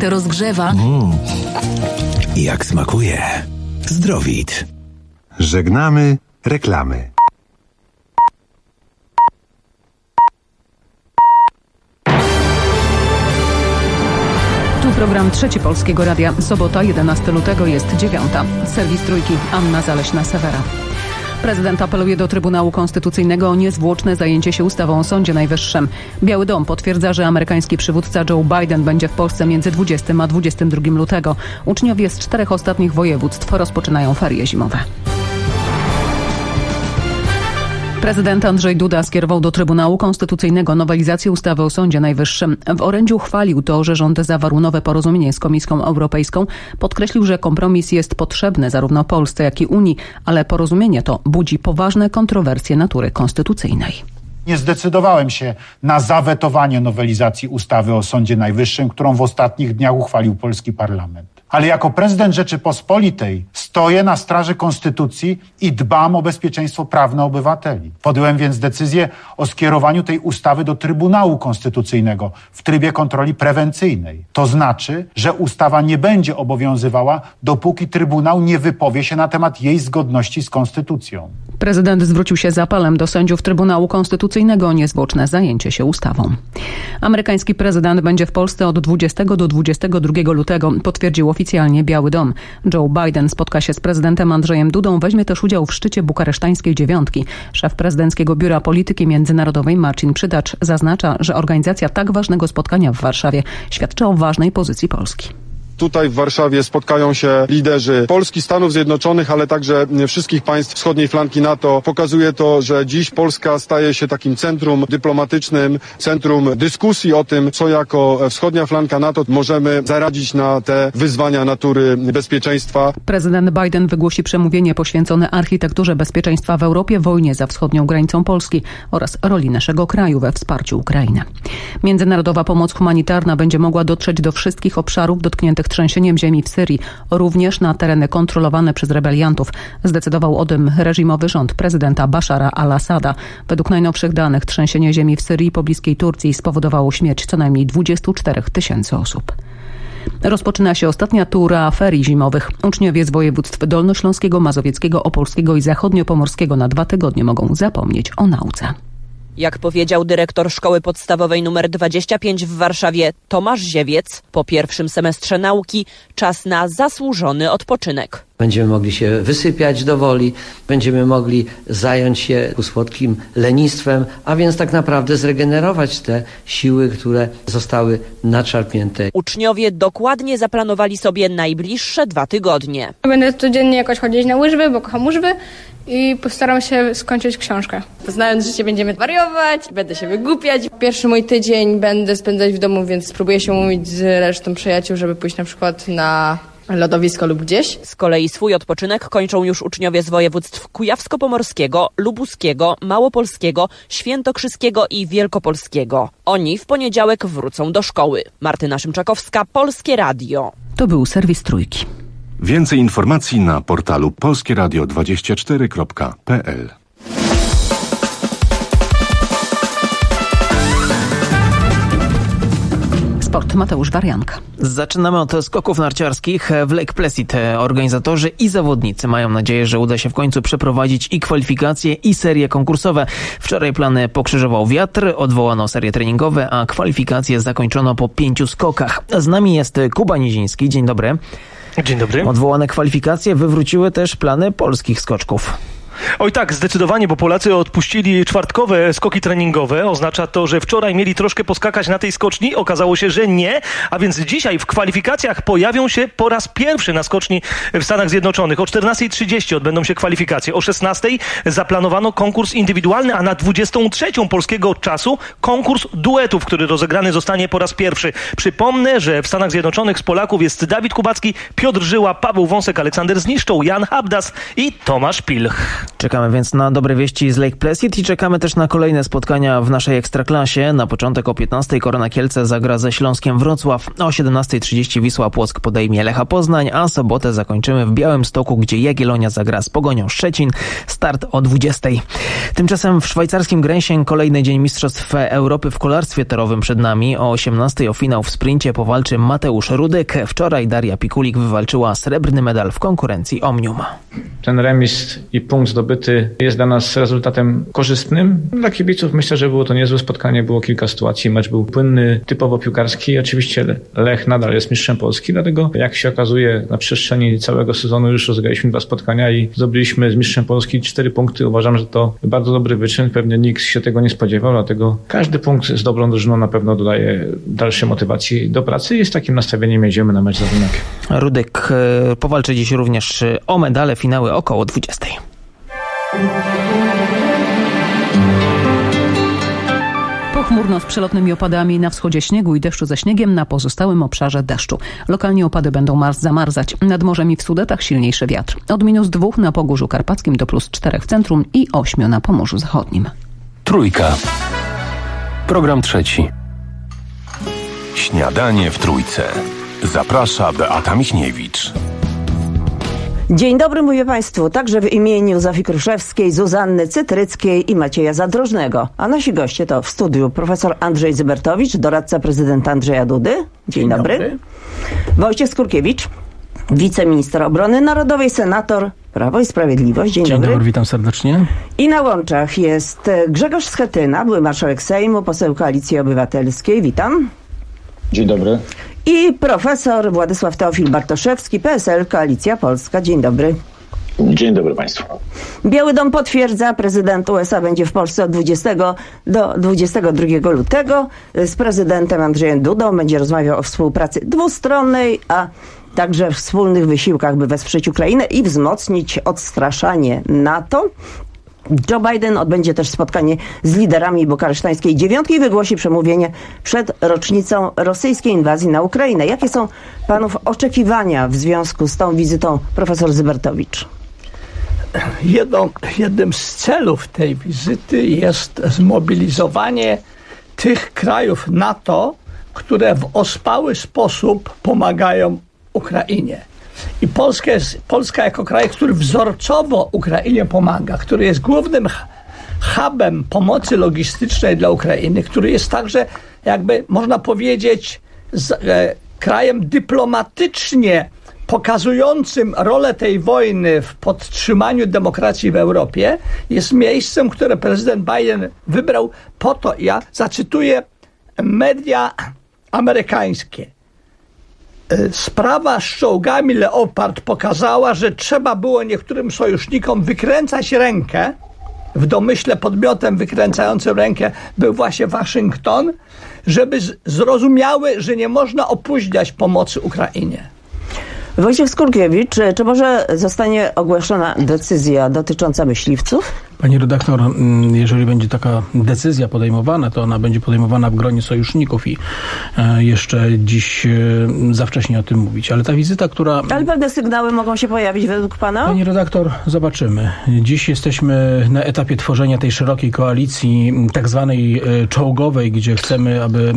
serce rozgrzewa. Jak smakuje. Zdrowit. Żegnamy reklamy. Tu program Trzeci Polskiego Radia. Sobota, 11 lutego jest 9. Serwis Trójki, Anna Zaleśna-Sewera. Prezydent apeluje do Trybunału Konstytucyjnego o niezwłoczne zajęcie się ustawą o Sądzie Najwyższym. Biały Dom potwierdza, że amerykański przywódca Joe Biden będzie w Polsce między 20 a 22 lutego. Uczniowie z 4 ostatnich województw rozpoczynają ferie zimowe. Prezydent Andrzej Duda skierował do Trybunału Konstytucyjnego nowelizację ustawy o Sądzie Najwyższym. W orędziu chwalił to, że rząd zawarł nowe porozumienie z Komisją Europejską. Podkreślił, że kompromis jest potrzebny zarówno Polsce, jak i Unii, ale porozumienie to budzi poważne kontrowersje natury konstytucyjnej. Nie zdecydowałem się na zawetowanie nowelizacji ustawy o Sądzie Najwyższym, którą w ostatnich dniach uchwalił polski parlament. Ale jako prezydent Rzeczypospolitej stoję na straży konstytucji i dbam o bezpieczeństwo prawne obywateli. Podjąłem więc decyzję o skierowaniu tej ustawy do Trybunału Konstytucyjnego w trybie kontroli prewencyjnej. To znaczy, że ustawa nie będzie obowiązywała, dopóki Trybunał nie wypowie się na temat jej zgodności z konstytucją. Prezydent zwrócił się z apelem do sędziów Trybunału Konstytucyjnego o niezwłoczne zajęcie się ustawą. Amerykański prezydent będzie w Polsce od 20 do 22 lutego, potwierdził oficjalnie Biały Dom. Joe Biden spotka się z prezydentem Andrzejem Dudą, weźmie też udział w szczycie bukaresztańskiej dziewiątki. Szef prezydenckiego Biura Polityki Międzynarodowej Marcin Przydacz zaznacza, że organizacja tak ważnego spotkania w Warszawie świadczy o ważnej pozycji Polski. Tutaj w Warszawie spotkają się liderzy Polski, Stanów Zjednoczonych, ale także wszystkich państw wschodniej flanki NATO. Pokazuje to, że dziś Polska staje się takim centrum dyplomatycznym, centrum dyskusji o tym, co jako wschodnia flanka NATO możemy zaradzić na te wyzwania natury bezpieczeństwa. Prezydent Biden wygłosi przemówienie poświęcone architekturze bezpieczeństwa w Europie, wojnie za wschodnią granicą Polski oraz roli naszego kraju we wsparciu Ukrainy. Międzynarodowa pomoc humanitarna będzie mogła dotrzeć do wszystkich obszarów dotkniętych trzęsieniem ziemi w Syrii, również na tereny kontrolowane przez rebeliantów. Zdecydował o tym reżimowy rząd prezydenta Bashara al-Assada. Według najnowszych danych trzęsienie ziemi w Syrii i pobliskiej Turcji spowodowało śmierć co najmniej 24 000 osób. Rozpoczyna się ostatnia tura ferii zimowych. Uczniowie z województw dolnośląskiego, mazowieckiego, opolskiego i zachodniopomorskiego na 2 tygodnie mogą zapomnieć o nauce. Jak powiedział dyrektor szkoły podstawowej nr 25 w Warszawie Tomasz Ziewiec, po pierwszym semestrze nauki czas na zasłużony odpoczynek. Będziemy mogli się wysypiać do woli, będziemy mogli zająć się słodkim lenistwem, a więc tak naprawdę zregenerować te siły, które zostały nadszarpnięte. Uczniowie dokładnie zaplanowali sobie najbliższe 2 tygodnie. Będę codziennie jakoś chodzić na łyżwy, bo kocham łyżwy i postaram się skończyć książkę. Znając życie, będziemy wariować, będę się wygłupiać. Pierwszy mój tydzień będę spędzać w domu, więc spróbuję się umówić z resztą przyjaciół, żeby pójść na przykład na lodowisko lub gdzieś. Z kolei swój odpoczynek kończą już uczniowie z województw kujawsko-pomorskiego, lubuskiego, małopolskiego, świętokrzyskiego i wielkopolskiego. Oni w poniedziałek wrócą do szkoły. Martyna Szymczakowska, Polskie Radio. To był serwis Trójki. Więcej informacji na portalu polskieradio24.pl. Sport. Mateusz Warianka. Zaczynamy od skoków narciarskich w Lake Placid. Organizatorzy i zawodnicy mają nadzieję, że uda się w końcu przeprowadzić i kwalifikacje, i serie konkursowe. Wczoraj plany pokrzyżował wiatr, odwołano serie treningowe, a kwalifikacje zakończono po 5 skokach. Z nami jest Kuba Niziński. Dzień dobry. Dzień dobry. Odwołane kwalifikacje wywróciły też plany polskich skoczków. Oj tak, zdecydowanie, bo Polacy odpuścili czwartkowe skoki treningowe. Oznacza to, że wczoraj mieli troszkę poskakać na tej skoczni. Okazało się, że nie. A więc dzisiaj w kwalifikacjach pojawią się po raz pierwszy na skoczni w Stanach Zjednoczonych. O 14:30 odbędą się kwalifikacje. O 16:00 zaplanowano konkurs indywidualny, a na 23:00 polskiego czasu konkurs duetów, który rozegrany zostanie po raz pierwszy. Przypomnę, że w Stanach Zjednoczonych z Polaków jest Dawid Kubacki, Piotr Żyła, Paweł Wąsek, Aleksander Zniszczą, Jan Habdas i Tomasz Pilch. Czekamy więc na dobre wieści z Lake Placid i czekamy też na kolejne spotkania w naszej Ekstraklasie. Na początek o 15:00 Korona Kielce zagra ze Śląskiem Wrocław, o 17:30 Wisła Płock podejmie Lecha Poznań, a sobotę zakończymy w Białymstoku, gdzie Jagiellonia zagra z Pogonią Szczecin. Start o 20:00. Tymczasem w szwajcarskim Grensień kolejny dzień Mistrzostw Europy w kolarstwie torowym przed nami. O 18:00 o finał w sprincie powalczy Mateusz Rudek. Wczoraj Daria Pikulik wywalczyła srebrny medal w konkurencji Omnium. Ten remis i punkt zdobyty jest dla nas rezultatem korzystnym. Dla kibiców myślę, że było to niezłe spotkanie, było kilka sytuacji, mecz był płynny, typowo piłkarski. Oczywiście Lech nadal jest mistrzem Polski, dlatego jak się okazuje na przestrzeni całego sezonu już rozegraliśmy 2 spotkania i zdobyliśmy z mistrzem Polski 4 punkty. Uważam, że to bardzo dobry wyczyn, pewnie nikt się tego nie spodziewał, dlatego każdy punkt z dobrą drużyną na pewno dodaje dalszej motywacji do pracy i z takim nastawieniem jedziemy na mecz z Adynakiem. Rudek powalczy dziś również o medale, finały około 20:00. Pochmurno z przelotnymi opadami, na wschodzie śniegu i deszczu ze śniegiem, na pozostałym obszarze deszczu. Lokalnie opady będą zamarzać. Nad morzem i w Sudetach silniejszy wiatr. Od -2 na Pogórzu Karpackim do +4 w centrum i 8 na Pomorzu Zachodnim. Trójka. Program trzeci. Śniadanie w Trójce. Zaprasza Beata Michniewicz. Dzień dobry, mówię Państwu, także w imieniu Zofii Kruszewskiej, Zuzanny Cytryckiej i Macieja Zadrożnego. A nasi goście to w studiu profesor Andrzej Zybertowicz, doradca prezydenta Andrzeja Dudy. Dzień dobry. Wojciech Skurkiewicz, wiceminister obrony narodowej, senator Prawo i Sprawiedliwość. Dzień dobry. Witam serdecznie. I na łączach jest Grzegorz Schetyna, były marszałek Sejmu, poseł Koalicji Obywatelskiej. Witam. Dzień dobry. I profesor Władysław Teofil Bartoszewski, PSL, Koalicja Polska. Dzień dobry. Dzień dobry Państwu. Biały Dom potwierdza, prezydent USA będzie w Polsce od 20 do 22 lutego. Z prezydentem Andrzejem Dudą będzie rozmawiał o współpracy dwustronnej, a także w wspólnych wysiłkach, by wesprzeć Ukrainę i wzmocnić odstraszanie NATO. Joe Biden odbędzie też spotkanie z liderami bukaresztańskiej dziewiątki i wygłosi przemówienie przed rocznicą rosyjskiej inwazji na Ukrainę. Jakie są panów oczekiwania w związku z tą wizytą, profesor Zybertowicz? Jednym z celów tej wizyty jest zmobilizowanie tych krajów NATO, które w ospały sposób pomagają Ukrainie. I Polska jako kraj, który wzorcowo Ukrainie pomaga, który jest głównym hubem pomocy logistycznej dla Ukrainy, który jest także, jakby można powiedzieć, krajem dyplomatycznie pokazującym rolę tej wojny w podtrzymaniu demokracji w Europie, jest miejscem, które prezydent Biden wybrał po to, ja zacytuję media amerykańskie. Sprawa z czołgami Leopard pokazała, że trzeba było niektórym sojusznikom wykręcać rękę. W domyśle podmiotem wykręcającym rękę był właśnie Waszyngton, żeby zrozumiały, że nie można opóźniać pomocy Ukrainie. Wojciech Skurkiewicz, czy może zostanie ogłoszona decyzja dotycząca myśliwców? Pani redaktor, jeżeli będzie taka decyzja podejmowana, to ona będzie podejmowana w gronie sojuszników i jeszcze dziś za wcześnie o tym mówić. Ale ta wizyta, która... Ale pewne sygnały mogą się pojawić według pana? Pani redaktor, zobaczymy. Dziś jesteśmy na etapie tworzenia tej szerokiej koalicji, tak zwanej czołgowej, gdzie chcemy, aby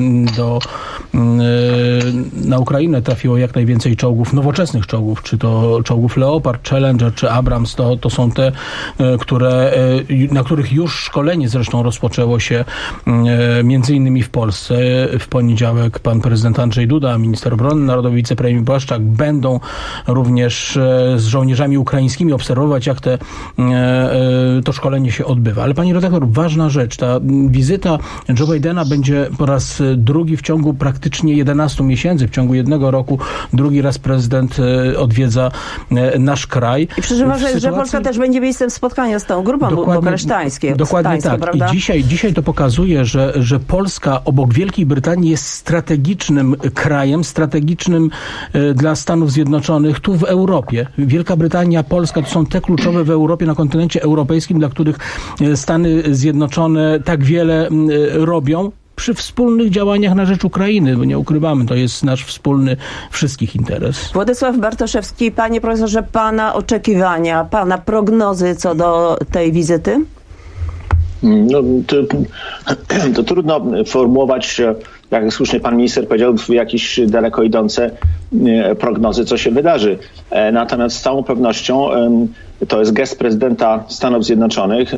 na Ukrainę trafiło jak najwięcej czołgów, nowoczesnych czołgów, czy to czołgów Leopard, Challenger, czy Abrams, to są te, na których już szkolenie zresztą rozpoczęło się między innymi w Polsce. W poniedziałek pan prezydent Andrzej Duda, minister obrony narodowej, wicepremier Błaszczak będą również z żołnierzami ukraińskimi obserwować, jak to szkolenie się odbywa. Ale pani redaktor, ważna rzecz, ta wizyta Joe Bidena będzie po raz drugi w ciągu praktycznie 11 miesięcy, w ciągu 1 roku, drugi raz prezydent odwiedza nasz kraj. I przeżywa, że Polska też będzie miejscem spotkania z tą grupą bukaresztańską. Dokładnie tak. Prawda? I dzisiaj to pokazuje, że Polska obok Wielkiej Brytanii jest strategicznym krajem, strategicznym dla Stanów Zjednoczonych tu w Europie. Wielka Brytania, Polska to są te kluczowe w Europie, na kontynencie europejskim, dla których Stany Zjednoczone tak wiele robią. przy wspólnych działaniach na rzecz Ukrainy, bo nie ukrywamy, to jest nasz wspólny wszystkich interes. Władysław Bartoszewski, panie profesorze, pana oczekiwania, pana prognozy co do tej wizyty? No, to trudno formułować, jak słusznie pan minister powiedział, jakieś daleko idące prognozy, co się wydarzy. Natomiast z całą pewnością to jest gest prezydenta Stanów Zjednoczonych,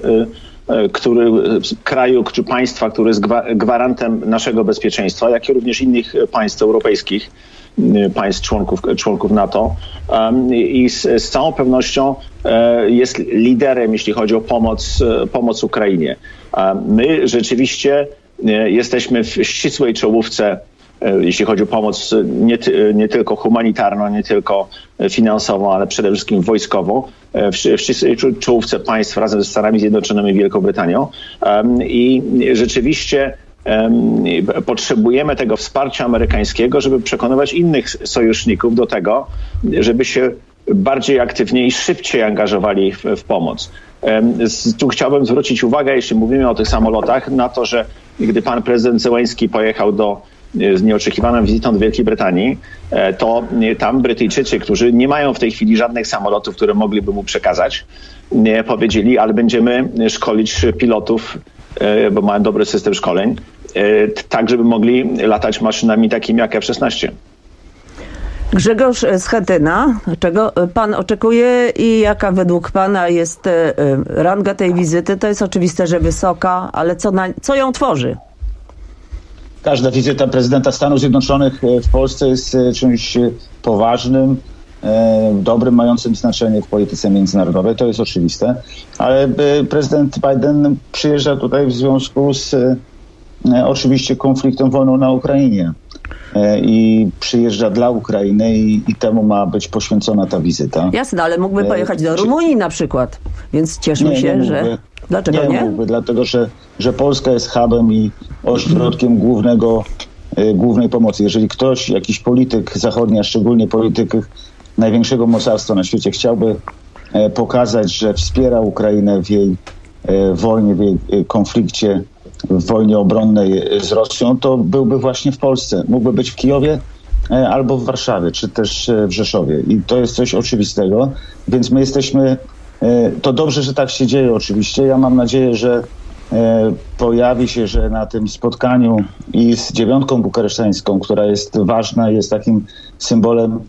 kraju czy państwa, który jest gwarantem naszego bezpieczeństwa, jak i również innych państw europejskich, państw członków NATO, i z całą pewnością jest liderem, jeśli chodzi o pomoc Ukrainie. My rzeczywiście jesteśmy w ścisłej czołówce, jeśli chodzi o pomoc nie tylko humanitarną, nie tylko finansową, ale przede wszystkim wojskową, w ścisłej czołówce państw razem ze Stanami Zjednoczonymi i Wielką Brytanią. I rzeczywiście potrzebujemy tego wsparcia amerykańskiego, żeby przekonywać innych sojuszników do tego, żeby się bardziej aktywnie i szybciej angażowali w pomoc. Tu chciałbym zwrócić uwagę, jeśli mówimy o tych samolotach, na to, że gdy pan prezydent Zełenski pojechał z nieoczekiwaną wizytą do Wielkiej Brytanii, to tam Brytyjczycy, którzy nie mają w tej chwili żadnych samolotów, które mogliby mu przekazać, powiedzieli, ale będziemy szkolić pilotów, bo mają dobry system szkoleń, tak żeby mogli latać maszynami takimi jak F-16. Grzegorz Schetyna, czego pan oczekuje i jaka według pana jest ranga tej wizyty? To jest oczywiste, że wysoka, ale co ją tworzy? Każda wizyta prezydenta Stanów Zjednoczonych w Polsce jest czymś poważnym, dobrym, mającym znaczenie w polityce międzynarodowej. To jest oczywiste. Ale prezydent Biden przyjeżdża tutaj w związku z oczywiście konfliktem, wojną na Ukrainie. I przyjeżdża dla Ukrainy i temu ma być poświęcona ta wizyta. Jasne, ale mógłby pojechać do Rumunii na przykład, więc cieszmy się, że... Dlaczego nie? Mógłby, dlatego że Polska jest hubem i ośrodkiem głównej pomocy. Jeżeli ktoś, jakiś polityk zachodni, a szczególnie polityk największego mocarstwa na świecie chciałby pokazać, że wspiera Ukrainę w jej wojnie, w jej konflikcie, w wojnie obronnej z Rosją, to byłby właśnie w Polsce. Mógłby być w Kijowie albo w Warszawie, czy też w Rzeszowie. I to jest coś oczywistego, więc my jesteśmy... To dobrze, że tak się dzieje oczywiście. Ja mam nadzieję, że pojawi się, że na tym spotkaniu i z dziewiątką bukaresztańską, która jest ważna, jest takim symbolem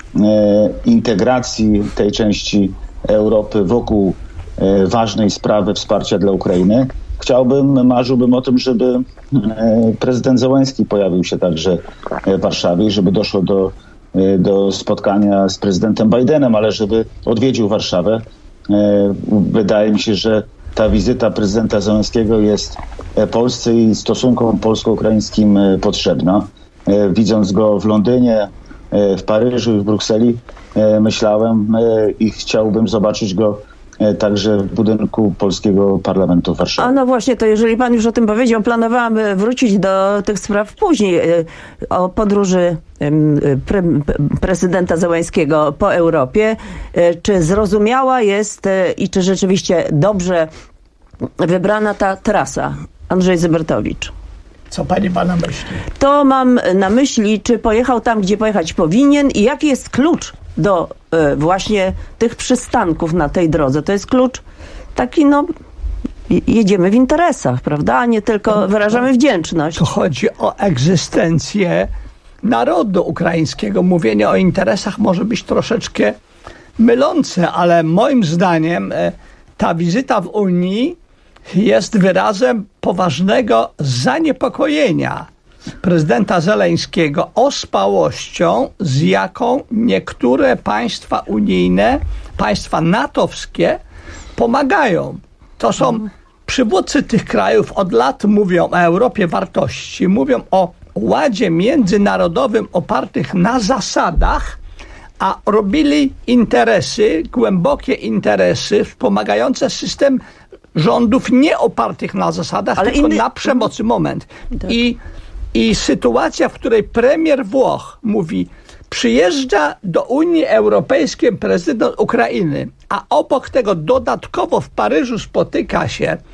integracji tej części Europy wokół ważnej sprawy wsparcia dla Ukrainy. Marzyłbym o tym, żeby prezydent Zełenski pojawił się także w Warszawie, żeby doszło do spotkania z prezydentem Bidenem, ale żeby odwiedził Warszawę. Wydaje mi się, że ta wizyta prezydenta Zełenskiego jest Polsce i stosunkom polsko-ukraińskim potrzebna. Widząc go w Londynie, w Paryżu i w Brukseli, myślałem i chciałbym zobaczyć go także w budynku Polskiego Parlamentu w Warszawie. A no właśnie, to jeżeli pan już o tym powiedział, planowałam wrócić do tych spraw później, o podróży prezydenta Zełenskiego po Europie. Czy zrozumiała jest i czy rzeczywiście dobrze wybrana ta trasa? Andrzej Zybertowicz. Co pani ma na myśli? To mam na myśli, czy pojechał tam, gdzie pojechać powinien i jaki jest klucz do właśnie tych przystanków na tej drodze. To jest klucz taki, jedziemy w interesach, prawda? A nie tylko wyrażamy wdzięczność. To chodzi o egzystencję narodu ukraińskiego. Mówienie o interesach może być troszeczkę mylące, ale moim zdaniem ta wizyta w Unii jest wyrazem poważnego zaniepokojenia prezydenta Zeleńskiego ospałością, z jaką niektóre państwa unijne, państwa natowskie pomagają. To są przywódcy tych krajów, od lat mówią o Europie wartości, mówią o ładzie międzynarodowym opartych na zasadach, a robili interesy, głębokie interesy wspomagające system rządów nie opartych na zasadach, ale tylko na przemocy. Tak. I sytuacja, w której premier Włoch mówi, przyjeżdża do Unii Europejskiej prezydent Ukrainy, a obok tego dodatkowo w Paryżu spotyka się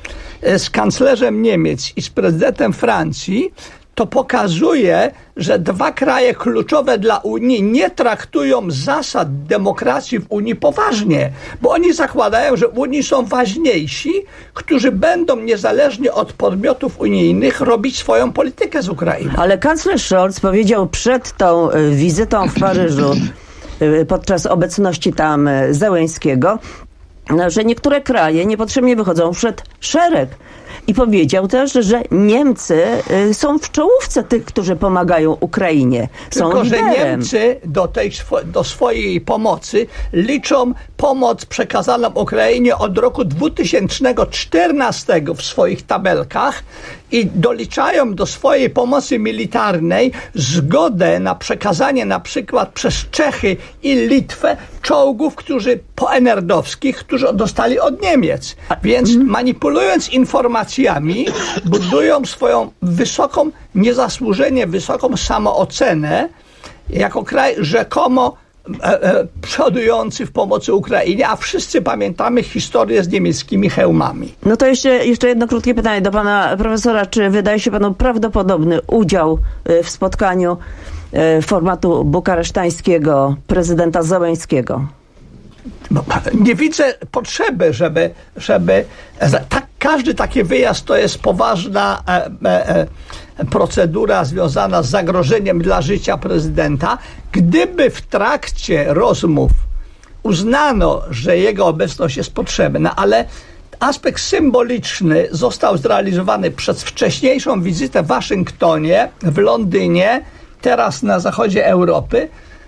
z kanclerzem Niemiec i z prezydentem Francji, to pokazuje, że dwa kraje kluczowe dla Unii nie traktują zasad demokracji w Unii poważnie, bo oni zakładają, że w Unii są ważniejsi, którzy będą niezależnie od podmiotów unijnych robić swoją politykę z Ukrainą. Ale kanclerz Scholz powiedział przed tą wizytą w Paryżu, podczas obecności tam Zełenskiego, że niektóre kraje niepotrzebnie wychodzą przed szereg. I powiedział też, że Niemcy są w czołówce tych, którzy pomagają Ukrainie. Są Tylko, liderem. że Niemcy do swojej pomocy liczą pomoc przekazaną Ukrainie od roku 2014 w swoich tabelkach i doliczają do swojej pomocy militarnej zgodę na przekazanie na przykład przez Czechy i Litwę czołgów, poenerdowskich, którzy dostali od Niemiec. Więc manipulując informacjami, budują swoją niezasłużenie wysoką samoocenę jako kraj rzekomo przodujący w pomocy Ukrainie, a wszyscy pamiętamy historię z niemieckimi hełmami. No to jeszcze jedno krótkie pytanie do pana profesora. Czy wydaje się panu prawdopodobny udział w spotkaniu formatu bukaresztańskiego prezydenta Zełenskiego? Nie widzę potrzeby, żeby każdy taki wyjazd to jest poważna procedura związana z zagrożeniem dla życia prezydenta. Gdyby w trakcie rozmów uznano, że jego obecność jest potrzebna, ale aspekt symboliczny został zrealizowany przez wcześniejszą wizytę w Waszyngtonie, w Londynie, teraz na zachodzie Europy,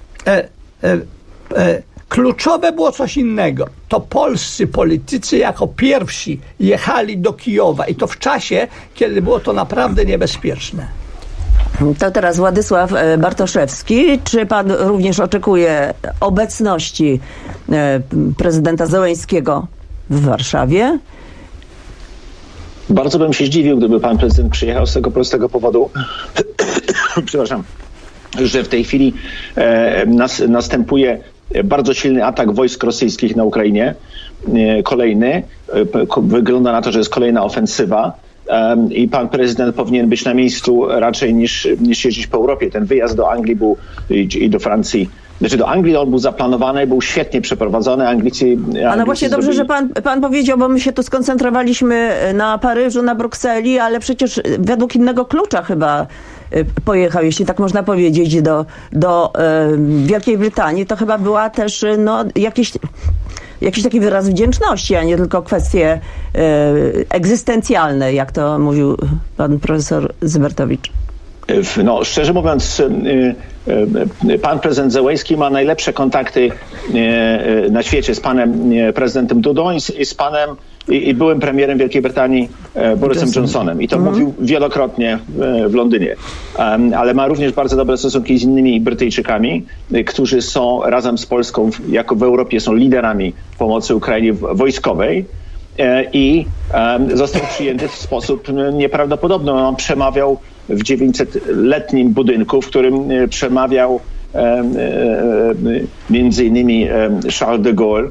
kluczowe było coś innego. To polscy politycy jako pierwsi jechali do Kijowa i to w czasie, kiedy było to naprawdę niebezpieczne. To teraz Władysław Bartoszewski. Czy pan również oczekuje obecności prezydenta Zełenskiego w Warszawie? Bardzo bym się zdziwił, gdyby pan prezydent przyjechał z tego prostego powodu, przepraszam, że w tej chwili następuje bardzo silny atak wojsk rosyjskich na Ukrainie. Kolejny. Wygląda na to, że jest kolejna ofensywa. I pan prezydent powinien być na miejscu raczej niż jeździć po Europie. Ten wyjazd do Anglii i do Francji, do Anglii on był zaplanowany, był świetnie przeprowadzony. Anglicy no właśnie dobrze, że pan powiedział, bo my się tu skoncentrowaliśmy na Paryżu, na Brukseli, ale przecież według innego klucza chyba pojechał, jeśli tak można powiedzieć, do Wielkiej Brytanii. To chyba była też jakiś taki wyraz wdzięczności, a nie tylko kwestie egzystencjalne, jak to mówił pan profesor Zybertowicz. No, szczerze mówiąc, pan prezydent Zełenski ma najlepsze kontakty na świecie z panem prezydentem Dudą i z panem i byłym premierem Wielkiej Brytanii Borysem Johnsonem. I to mówił wielokrotnie w Londynie. Ale ma również bardzo dobre stosunki z innymi Brytyjczykami, którzy są razem z Polską, jako w Europie, są liderami pomocy Ukrainie wojskowej. I został przyjęty w sposób nieprawdopodobny. On przemawiał w 900-letnim budynku, w którym przemawiał między innymi Charles de Gaulle,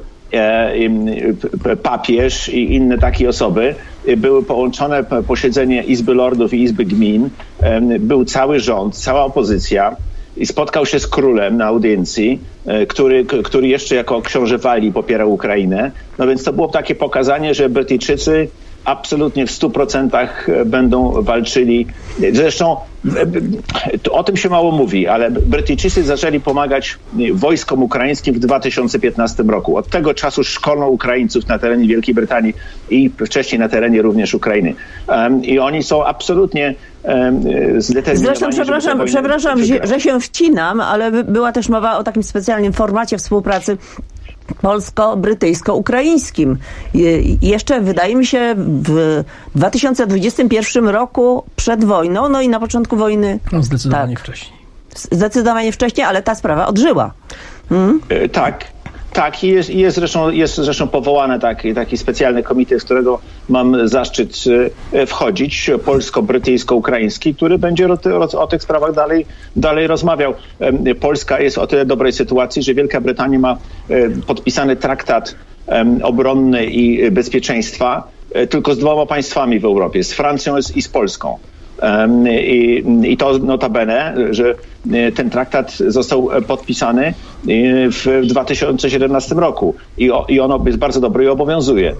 papież i inne takie osoby. Były połączone posiedzenie Izby Lordów i Izby Gmin. Był cały rząd, cała opozycja. I spotkał się z królem na audiencji, który jeszcze jako książę Walii popierał Ukrainę. No więc to było takie pokazanie, że Brytyjczycy absolutnie w 100% będą walczyli. Zresztą o tym się mało mówi, ale Brytyjczycy zaczęli pomagać wojskom ukraińskim w 2015 roku. Od tego czasu szkolą Ukraińców na terenie Wielkiej Brytanii i wcześniej na terenie również Ukrainy. I oni są absolutnie zdeterminowani. Zresztą przepraszam, że się wcinam, ale była też mowa o takim specjalnym formacie współpracy polsko-brytyjsko-ukraińskim. Jeszcze wydaje mi się w 2021 roku przed wojną, no i na początku wojny. No zdecydowanie wcześniej. Zdecydowanie wcześniej, ale ta sprawa odżyła. Tak, i jest zresztą powołany taki specjalny komitet, z którego mam zaszczyt wchodzić, polsko-brytyjsko-ukraiński, który będzie o tych sprawach dalej rozmawiał. Polska jest o tyle dobrej sytuacji, że Wielka Brytania ma podpisany traktat obronny i bezpieczeństwa tylko z 2 państwami w Europie, z Francją i z Polską. I to notabene, że ten traktat został podpisany w 2017 roku i on jest bardzo dobry i obowiązuje.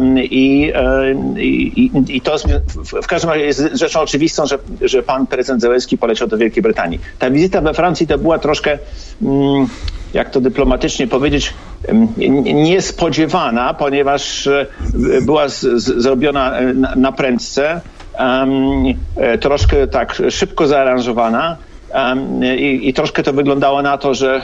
I to w każdym razie jest rzeczą oczywistą, że pan prezydent Zełenski poleciał do Wielkiej Brytanii. Ta wizyta we Francji to była troszkę, jak to dyplomatycznie powiedzieć, niespodziewana, ponieważ była zrobiona na prędce, troszkę tak szybko zaaranżowana i troszkę to wyglądało na to, że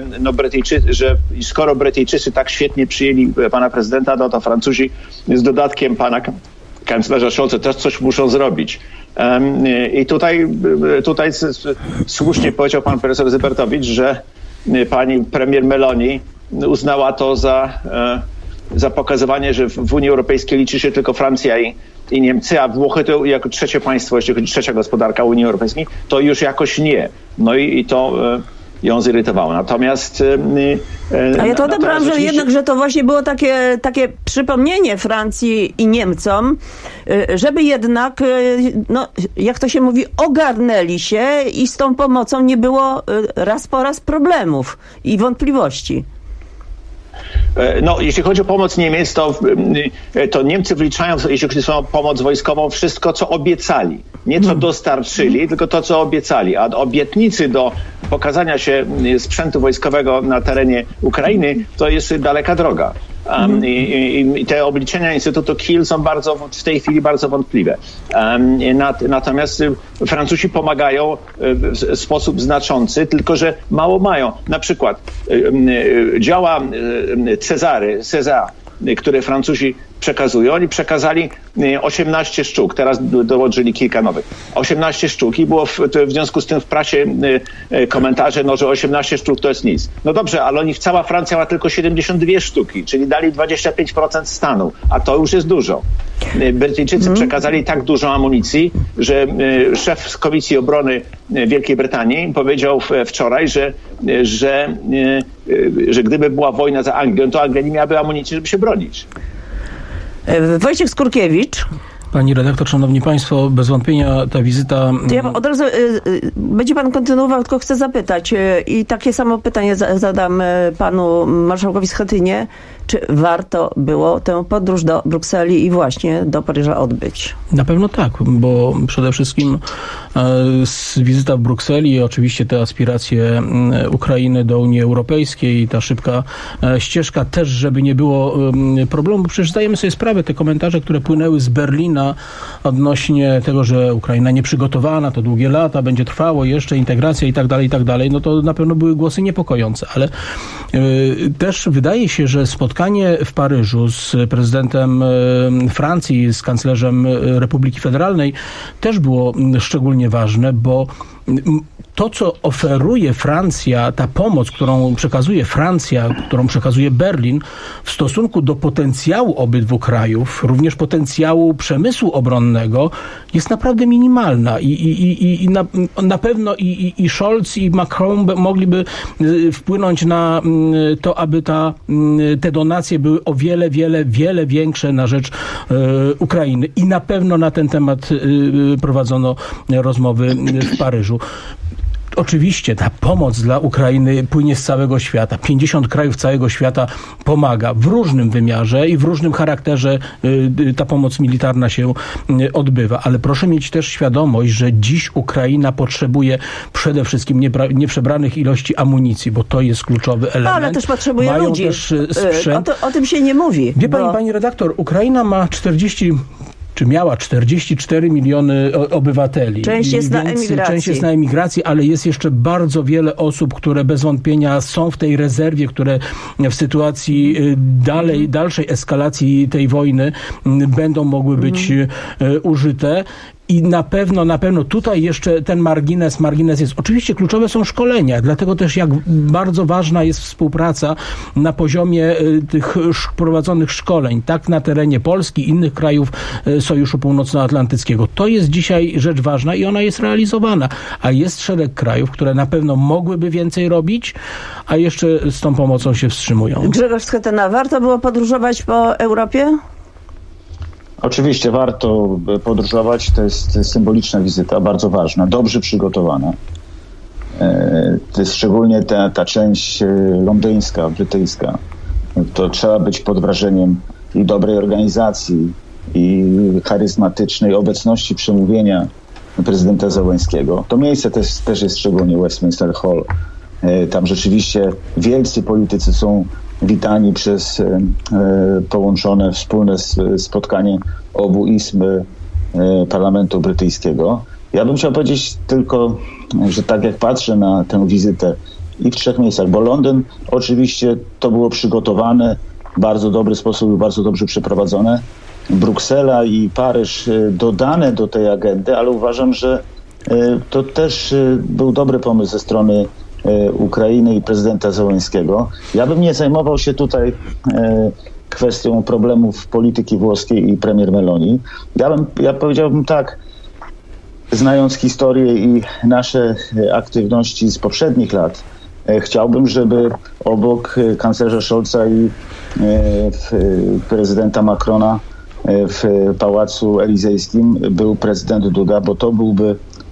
skoro Brytyjczycy tak świetnie przyjęli pana prezydenta, no to Francuzi z dodatkiem pana kanclerza Scholza też coś muszą zrobić. I tutaj słusznie powiedział pan profesor Zybertowicz, że pani premier Meloni uznała to za pokazywanie, że w Unii Europejskiej liczy się tylko Francja i Niemcy, a Włochy to jako trzecie państwo, jeśli chodzi trzecia gospodarka Unii Europejskiej, to już jakoś nie. No i to ją zirytowało. Natomiast... A ja to odebrałam, że jednak, że to właśnie było takie przypomnienie Francji i Niemcom, żeby jednak, no, jak to się mówi, ogarnęli się i z tą pomocą nie było raz po raz problemów i wątpliwości. No, jeśli chodzi o pomoc Niemiec, to Niemcy wliczają, jeśli chodzi o pomoc wojskową, wszystko, co obiecali. Nie co dostarczyli, tylko to, co obiecali. A obietnicy do pokazania się sprzętu wojskowego na terenie Ukrainy, to jest daleka droga. I te obliczenia Instytutu Kiel są w tej chwili bardzo wątpliwe. Natomiast Francuzi pomagają w sposób znaczący, tylko że mało mają. Na przykład działa César, które Francuzi przekazują. Oni przekazali 18 sztuk, teraz dołożyli kilka nowych. 18 sztuk i było w związku z tym w prasie komentarze, że 18 sztuk to jest nic. No dobrze, ale cała Francja ma tylko 72 sztuki, czyli dali 25% stanu, a to już jest dużo. Brytyjczycy przekazali tak dużo amunicji, że szef z Komisji Obrony Wielkiej Brytanii powiedział wczoraj, że gdyby była wojna za Anglią, to Anglia nie miałaby amunicji, żeby się bronić. Wojciech Skurkiewicz. Pani redaktor, szanowni państwo, bez wątpienia ta wizyta... To ja od razu, będzie pan kontynuował, tylko chcę zapytać i takie samo pytanie zadam panu marszałkowi Schetynie. Czy warto było tę podróż do Brukseli i właśnie do Paryża odbyć? Na pewno tak, bo przede wszystkim wizyta w Brukseli i oczywiście te aspiracje Ukrainy do Unii Europejskiej, ta szybka ścieżka też, żeby nie było problemu. Przecież zdajemy sobie sprawę, te komentarze, które płynęły z Berlina odnośnie tego, że Ukraina nieprzygotowana, to długie lata, będzie trwało jeszcze integracja i tak dalej, no to na pewno były głosy niepokojące, ale też wydaje się, że spotkanie w Paryżu z prezydentem Francji, z kanclerzem Republiki Federalnej też było szczególnie ważne, bo to, co oferuje Francja, ta pomoc, którą przekazuje Francja, którą przekazuje Berlin w stosunku do potencjału obydwu krajów, również potencjału przemysłu obronnego, jest naprawdę minimalna. I na pewno i Scholz, i Macron mogliby wpłynąć na to, aby te donacje były o wiele większe na rzecz Ukrainy. I na pewno na ten temat prowadzono rozmowy w Paryżu. Oczywiście ta pomoc dla Ukrainy płynie z całego świata. 50 krajów całego świata pomaga w różnym wymiarze i w różnym charakterze ta pomoc militarna się odbywa. Ale proszę mieć też świadomość, że dziś Ukraina potrzebuje przede wszystkim nieprzebranych ilości amunicji, bo to jest kluczowy element. Ale też potrzebuje Mają ludzi. Też sprzęt. O tym się nie mówi. Wie pani redaktor, Ukraina ma miała 44 miliony obywateli. Część jest na emigracji. Ale jest jeszcze bardzo wiele osób, które bez wątpienia są w tej rezerwie, które w sytuacji dalszej eskalacji tej wojny będą mogły być użyte. I na pewno tutaj jeszcze ten margines jest. Oczywiście kluczowe są szkolenia, dlatego też jak bardzo ważna jest współpraca na poziomie tych prowadzonych szkoleń, tak na terenie Polski i innych krajów Sojuszu Północnoatlantyckiego. To jest dzisiaj rzecz ważna i ona jest realizowana. A jest szereg krajów, które na pewno mogłyby więcej robić, a jeszcze z tą pomocą się wstrzymują. Grzegorz Schetyna, warto było podróżować po Europie? Oczywiście warto podróżować, to jest symboliczna wizyta, bardzo ważna, dobrze przygotowana. To jest szczególnie ta część londyńska, brytyjska. To trzeba być pod wrażeniem i dobrej organizacji, i charyzmatycznej obecności przemówienia prezydenta Zełenskiego. To miejsce też jest szczególnie Westminster Hall. Tam rzeczywiście wielcy politycy są witani przez połączone wspólne spotkanie obu izb parlamentu brytyjskiego. Ja bym chciał powiedzieć tylko, że tak jak patrzę na tę wizytę i w 3 miejscach, bo Londyn oczywiście to było przygotowane w bardzo dobry sposób, bardzo dobrze przeprowadzone. Bruksela i Paryż dodane do tej agendy, ale uważam, że to też był dobry pomysł ze strony Ukrainy i prezydenta Zełenskiego. Ja bym nie zajmował się tutaj kwestią problemów polityki włoskiej i premier Meloni. Ja powiedziałbym tak, znając historię i nasze aktywności z poprzednich lat, chciałbym, żeby obok kanclerza Scholza i prezydenta Macrona w Pałacu Elizejskim był prezydent Duda, bo to byłby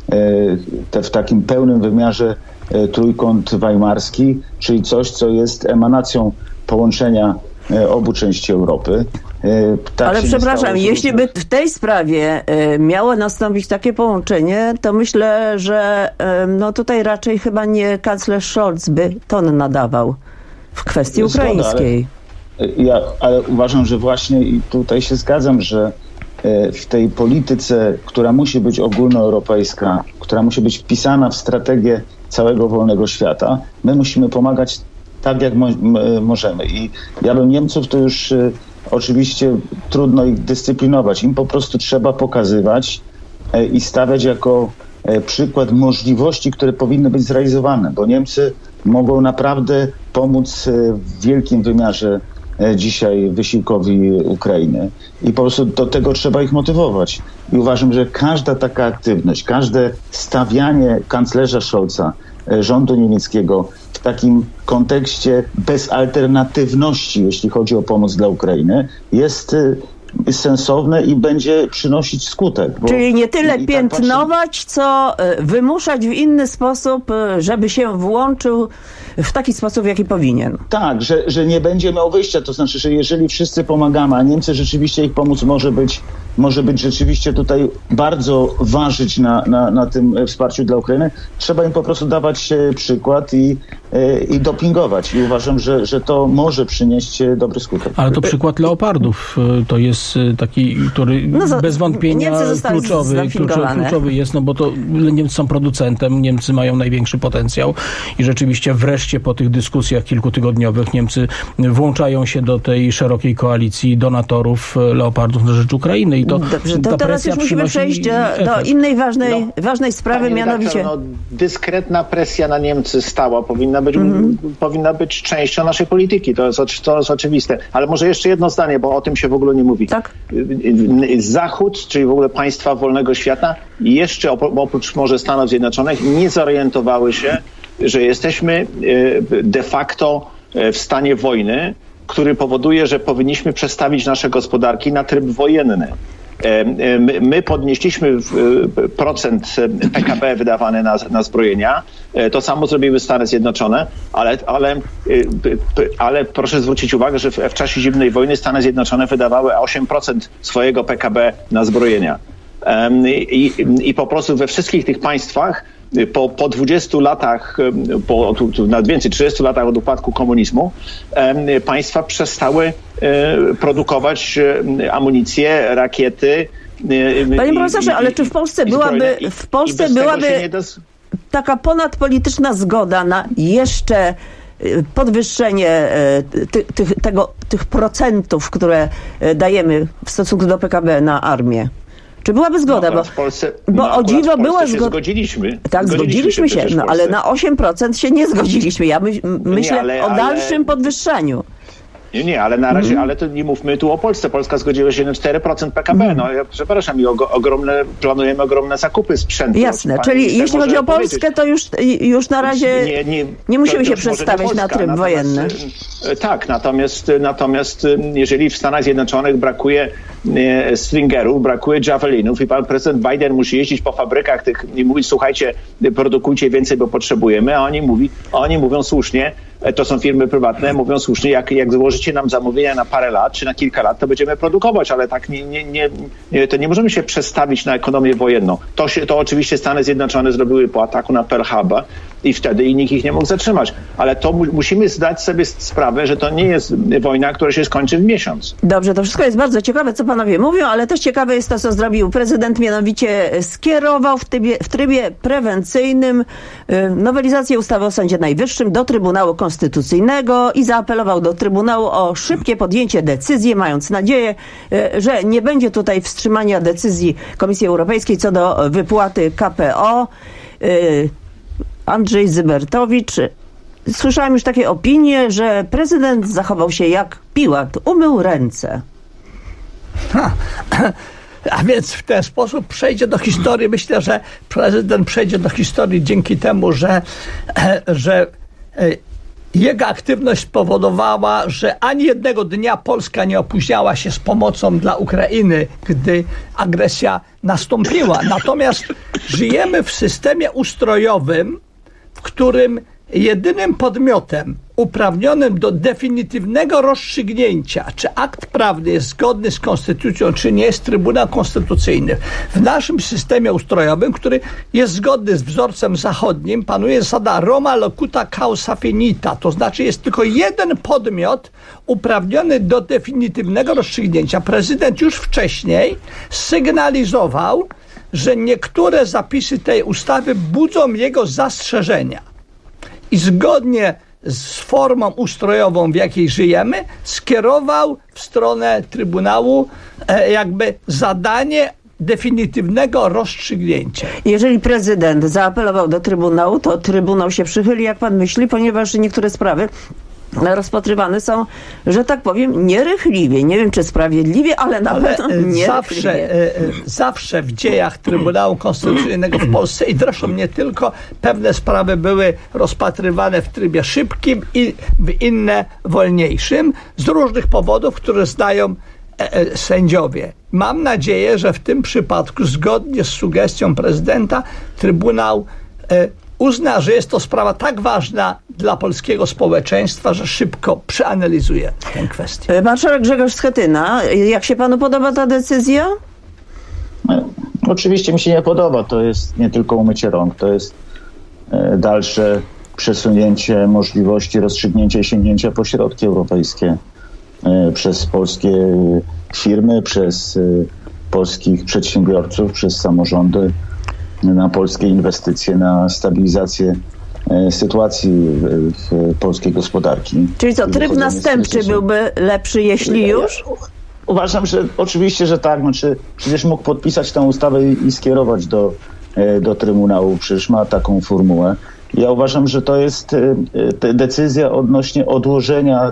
w takim pełnym wymiarze trójkąt weimarski, czyli coś, co jest emanacją połączenia obu części Europy. Tak. Ale przepraszam, jeśli by w tej sprawie miało nastąpić takie połączenie, to myślę, że tutaj raczej chyba nie kanclerz Scholz by ton nadawał w kwestii ukraińskiej. Ale uważam, że właśnie i tutaj się zgadzam, że w tej polityce, która musi być ogólnoeuropejska, która musi być wpisana w strategię całego wolnego świata, my musimy pomagać tak, jak możemy. I ja bym Niemców to już oczywiście trudno ich dyscyplinować. Im po prostu trzeba pokazywać i stawiać jako przykład możliwości, które powinny być zrealizowane, bo Niemcy mogą naprawdę pomóc w wielkim wymiarze dzisiaj wysiłkowi Ukrainy i po prostu do tego trzeba ich motywować. I uważam, że każda taka aktywność, każde stawianie kanclerza Scholza, rządu niemieckiego w takim kontekście bezalternatywności, jeśli chodzi o pomoc dla Ukrainy, jest sensowne i będzie przynosić skutek. Czyli nie tyle piętnować, co wymuszać w inny sposób, żeby się włączył w taki sposób, w jaki powinien. Tak, że nie będzie miał wyjścia, to znaczy, że jeżeli wszyscy pomagamy, a Niemcy rzeczywiście, ich pomóc może być rzeczywiście tutaj bardzo ważyć na tym wsparciu dla Ukrainy, trzeba im po prostu dawać przykład i dopingować. I uważam, że to może przynieść dobry skutek. Ale to przykład Leopardów to jest taki, który bez wątpienia kluczowy jest, bo to Niemcy są producentem, Niemcy mają największy potencjał i rzeczywiście wreszcie po tych dyskusjach kilkutygodniowych Niemcy włączają się do tej szerokiej koalicji donatorów Leopardów na rzecz Ukrainy. I Dobrze, to teraz już musimy przejść do innej ważnej sprawy, mianowicie... dyskretna presja na Niemcy stała powinna być częścią naszej polityki. To jest oczywiste. Ale może jeszcze jedno zdanie, bo o tym się w ogóle nie mówi. Tak? Zachód, czyli w ogóle państwa wolnego świata, jeszcze oprócz może Stanów Zjednoczonych, nie zorientowały się, że jesteśmy de facto w stanie wojny, który powoduje, że powinniśmy przestawić nasze gospodarki na tryb wojenny. My podnieśliśmy procent PKB wydawany na zbrojenia. To samo zrobiły Stany Zjednoczone, ale proszę zwrócić uwagę, że w czasie zimnej wojny Stany Zjednoczone wydawały 8% swojego PKB na zbrojenia. I po prostu we wszystkich tych państwach po 20 latach, nawet więcej, 30 latach od upadku komunizmu, państwa przestały produkować amunicję, rakiety. Panie profesorze, ale czy w Polsce byłaby taka ponadpolityczna zgoda na jeszcze podwyższenie tych procentów, które dajemy w stosunku do PKB na armię? Czy byłaby zgoda? Bo o dziwo była zgoda. Zgodziliśmy. Tak, zgodziliśmy się, ale na 8% się nie zgodziliśmy. Ja myślę o dalszym podwyższeniu. Nie, ale na razie, ale to nie mówmy tu o Polsce. Polska zgodziła się na 4% PKB. No ja przepraszam, planujemy ogromne zakupy sprzętu. Jasne, czyli jeśli chodzi o Polskę, to już na razie nie musimy się przestawiać na tryb wojenny. Tak, natomiast jeżeli w Stanach Zjednoczonych brakuje Stringerów, brakuje Javelinów i pan prezydent Biden musi jeździć po fabrykach tych i mówić, słuchajcie, produkujcie więcej, bo potrzebujemy, a oni mówią słusznie, to są firmy prywatne, mówią słusznie, jak złożycie nam zamówienia na parę lat, czy na kilka lat, to będziemy produkować, ale tak to nie możemy się przestawić na ekonomię wojenną. To oczywiście Stany Zjednoczone zrobiły po ataku na Pearl Harbor i wtedy nikt ich nie mógł zatrzymać. Ale to musimy zdać sobie sprawę, że to nie jest wojna, która się skończy w miesiąc. Dobrze, to wszystko jest bardzo ciekawe, co panowie mówią, ale też ciekawe jest to, co zrobił prezydent, mianowicie skierował w trybie prewencyjnym nowelizację ustawy o Sądzie Najwyższym do Trybunału Konstytucyjnego i zaapelował do Trybunału o szybkie podjęcie decyzji, mając nadzieję, że nie będzie tutaj wstrzymania decyzji Komisji Europejskiej co do wypłaty KPO. Andrzej Zybertowicz. Słyszałem już takie opinie, że prezydent zachował się jak Piłat, umył ręce. A więc w ten sposób przejdzie do historii. Myślę, że prezydent przejdzie do historii dzięki temu, że jego aktywność spowodowała, że ani jednego dnia Polska nie opóźniała się z pomocą dla Ukrainy, gdy agresja nastąpiła. Natomiast żyjemy w systemie ustrojowym, w którym jedynym podmiotem uprawnionym do definitywnego rozstrzygnięcia, czy akt prawny jest zgodny z konstytucją, czy nie, jest Trybunał Konstytucyjny. W naszym systemie ustrojowym, który jest zgodny z wzorcem zachodnim, panuje zasada Roma locuta causa finita, to znaczy jest tylko jeden podmiot uprawniony do definitywnego rozstrzygnięcia. Prezydent już wcześniej sygnalizował, że niektóre zapisy tej ustawy budzą jego zastrzeżenia. I zgodnie z formą ustrojową, w jakiej żyjemy, skierował w stronę Trybunału jakby zadanie definitywnego rozstrzygnięcia. Jeżeli prezydent zaapelował do Trybunału, to Trybunał się przychyli, jak pan myśli, ponieważ niektóre sprawy rozpatrywane są, że tak powiem, nierychliwie. Nie wiem, czy sprawiedliwie, ale na pewno nierychliwie. Zawsze w dziejach Trybunału Konstytucyjnego w Polsce i zresztą nie tylko, pewne sprawy były rozpatrywane w trybie szybkim i w inne wolniejszym z różnych powodów, które znają sędziowie. Mam nadzieję, że w tym przypadku, zgodnie z sugestią prezydenta, Trybunał uzna, że jest to sprawa tak ważna dla polskiego społeczeństwa, że szybko przeanalizuje tę kwestię. Marszałek Grzegorz Schetyna, jak się panu podoba ta decyzja? Oczywiście mi się nie podoba. To jest nie tylko umycie rąk, to jest dalsze przesunięcie możliwości rozstrzygnięcia i sięgnięcia po środki europejskie przez polskie firmy, przez polskich przedsiębiorców, przez samorządy, na polskie inwestycje, na stabilizację sytuacji w polskiej gospodarki. Czyli co, tryb następczy byłby lepszy, jeśli już? Uważam, że oczywiście, że tak. Znaczy, przecież mógł podpisać tę ustawę i skierować do Trybunału. Przecież ma taką formułę. Ja uważam, że to jest decyzja odnośnie odłożenia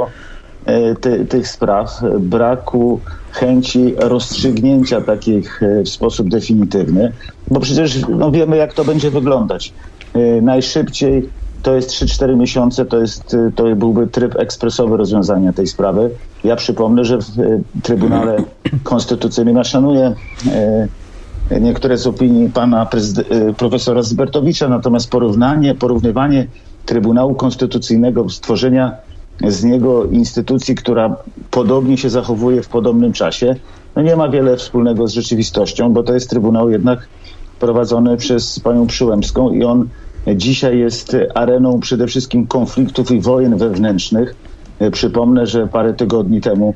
tych spraw, braku chęci rozstrzygnięcia takich w sposób definitywny, bo przecież wiemy, jak to będzie wyglądać. Najszybciej to jest 3-4 miesiące, to byłby tryb ekspresowy rozwiązania tej sprawy. Ja przypomnę, że w Trybunale Konstytucyjnym, ja szanuję niektóre z opinii pana profesora Zybertowicza, natomiast porównywanie Trybunału Konstytucyjnego, stworzenia z niego instytucji, która podobnie się zachowuje w podobnym czasie, nie ma wiele wspólnego z rzeczywistością, bo to jest Trybunał jednak prowadzony przez panią Przyłębską i on dzisiaj jest areną przede wszystkim konfliktów i wojen wewnętrznych. Przypomnę, że parę tygodni temu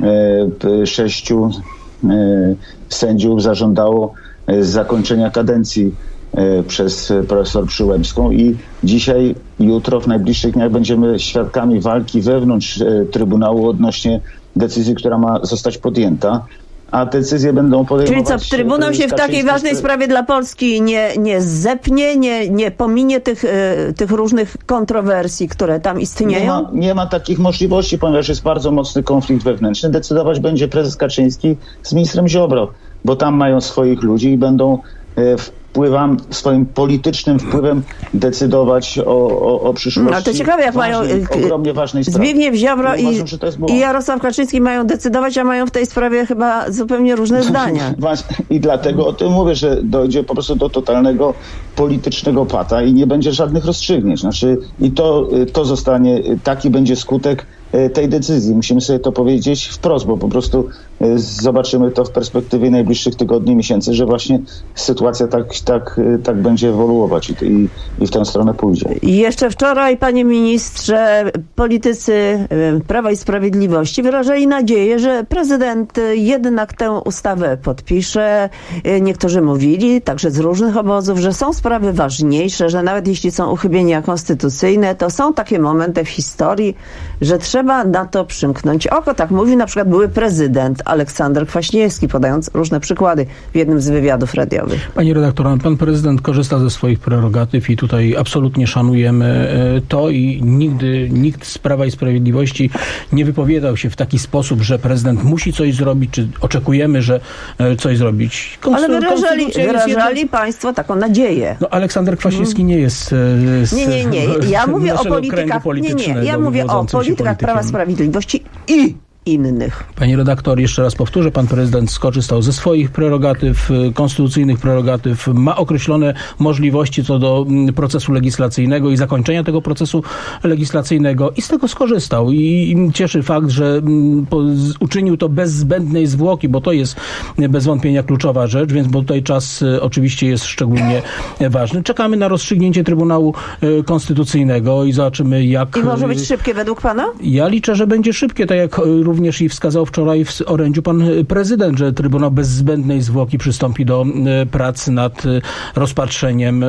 6 sędziów zażądało zakończenia kadencji przez profesor Przyłębską i dzisiaj, jutro, w najbliższych dniach będziemy świadkami walki wewnątrz Trybunału odnośnie decyzji, która ma zostać podjęta, a decyzje będą podejmować... Czyli co, Trybunał się w takiej ważnej sprawie dla Polski nie zepnie, nie pominie tych różnych kontrowersji, które tam istnieją? Nie ma takich możliwości, ponieważ jest bardzo mocny konflikt wewnętrzny. Decydować będzie prezes Kaczyński z ministrem Ziobro, bo tam mają swoich ludzi i będą swoim politycznym wpływem decydować o przyszłości. Ale to ciekawe, jak ogromnie ważnej sprawy. Zbigniew Ziobro i Jarosław Kaczyński mają decydować, a mają w tej sprawie chyba zupełnie różne zdania. I dlatego o tym mówię, że dojdzie po prostu do totalnego politycznego pata i nie będzie żadnych rozstrzygnięć. I to zostanie, taki będzie skutek tej decyzji. Musimy sobie to powiedzieć wprost, bo po prostu zobaczymy to w perspektywie najbliższych tygodni, miesięcy, że właśnie sytuacja tak będzie ewoluować i w tę stronę pójdzie. I jeszcze wczoraj, panie ministrze, politycy Prawa i Sprawiedliwości wyrażali nadzieję, że prezydent jednak tę ustawę podpisze. Niektórzy mówili, także z różnych obozów, że są sprawy ważniejsze, że nawet jeśli są uchybienia konstytucyjne, to są takie momenty w historii, że trzeba na to przymknąć oko. Tak mówił na przykład były prezydent Aleksander Kwaśniewski, podając różne przykłady w jednym z wywiadów radiowych. Pani redaktor, pan prezydent korzysta ze swoich prerogatyw i tutaj absolutnie szanujemy to i nigdy nikt z Prawa i Sprawiedliwości nie wypowiadał się w taki sposób, że prezydent musi coś zrobić, czy oczekujemy, że coś zrobić. Ale wyrażali państwo taką nadzieję. No, Aleksander Kwaśniewski nie jest Nie. Ja mówię o politykach. Ja mówię o politykach Prawa i Sprawiedliwości i innych. Pani redaktor, jeszcze raz powtórzę, pan prezydent skorzystał ze swoich prerogatyw, konstytucyjnych prerogatyw, ma określone możliwości co do procesu legislacyjnego i zakończenia tego procesu legislacyjnego i z tego skorzystał. I cieszy fakt, że uczynił to bez zbędnej zwłoki, bo to jest bez wątpienia kluczowa rzecz, więc bo tutaj czas oczywiście jest szczególnie ważny. Czekamy na rozstrzygnięcie Trybunału Konstytucyjnego i zobaczymy, jak... I może być szybkie według pana? Ja liczę, że będzie szybkie, tak jak również i wskazał wczoraj w orędziu pan prezydent, że Trybunał bez zbędnej zwłoki przystąpi do prac nad rozpatrzeniem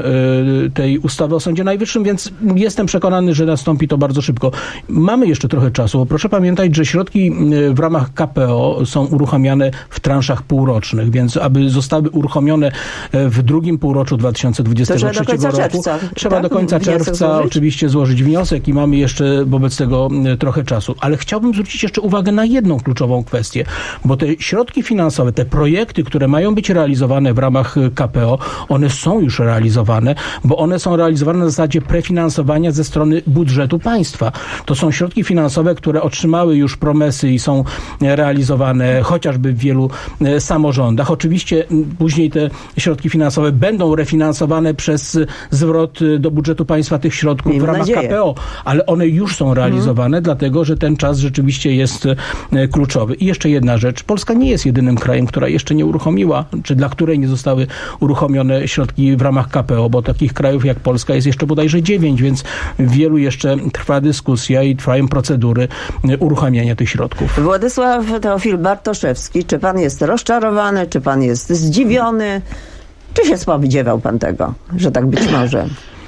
tej ustawy o Sądzie Najwyższym, więc jestem przekonany, że nastąpi to bardzo szybko. Mamy jeszcze trochę czasu, bo proszę pamiętać, że środki w ramach KPO są uruchamiane w transzach półrocznych, więc aby zostały uruchomione w drugim półroczu 2023 roku, trzeba do końca czerwca oczywiście złożyć wniosek i mamy jeszcze wobec tego trochę czasu. Ale chciałbym zwrócić jeszcze uwagę na jedną kluczową kwestię, bo te środki finansowe, te projekty, które mają być realizowane w ramach KPO, one są już realizowane, bo one są realizowane na zasadzie prefinansowania ze strony budżetu państwa. To są środki finansowe, które otrzymały już promesy i są realizowane chociażby w wielu samorządach. Oczywiście później te środki finansowe będą refinansowane przez zwrot do budżetu państwa tych środków w ramach KPO, ale one już są realizowane, dlatego że ten czas rzeczywiście jest kluczowy. I jeszcze jedna rzecz. Polska nie jest jedynym krajem, która jeszcze nie uruchomiła, czy dla której nie zostały uruchomione środki w ramach KPO, bo takich krajów jak Polska jest jeszcze bodajże 9, więc w wielu jeszcze trwa dyskusja i trwają procedury uruchamiania tych środków. Władysław Teofil Bartoszewski, czy pan jest rozczarowany, czy pan jest zdziwiony, czy się spodziewał pan tego, że tak być może?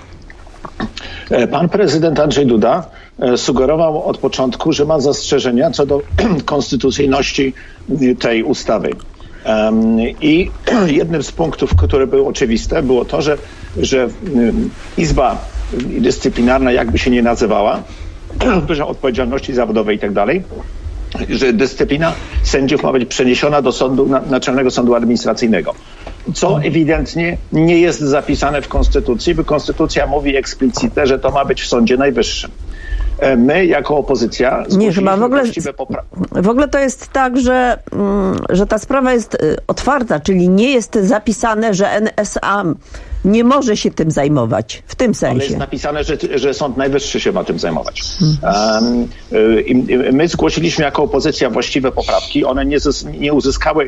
Pan prezydent Andrzej Duda sugerował od początku, że ma zastrzeżenia co do konstytucyjności tej ustawy. I jednym z punktów, które były oczywiste, było to, że Izba Dyscyplinarna, jakby się nie nazywała, bierze odpowiedzialności zawodowej i tak dalej, że dyscyplina sędziów ma być przeniesiona do Naczelnego Sądu Administracyjnego. Co ewidentnie nie jest zapisane w Konstytucji, bo Konstytucja mówi eksplicitnie, że to ma być w Sądzie Najwyższym. My jako opozycja chyba w ogóle to jest tak, że ta sprawa jest otwarta, czyli nie jest zapisane, że NSA nie może się tym zajmować w tym sensie. Ale jest napisane, że Sąd Najwyższy się ma tym zajmować. My zgłosiliśmy jako opozycja właściwe poprawki. One nie uzyskały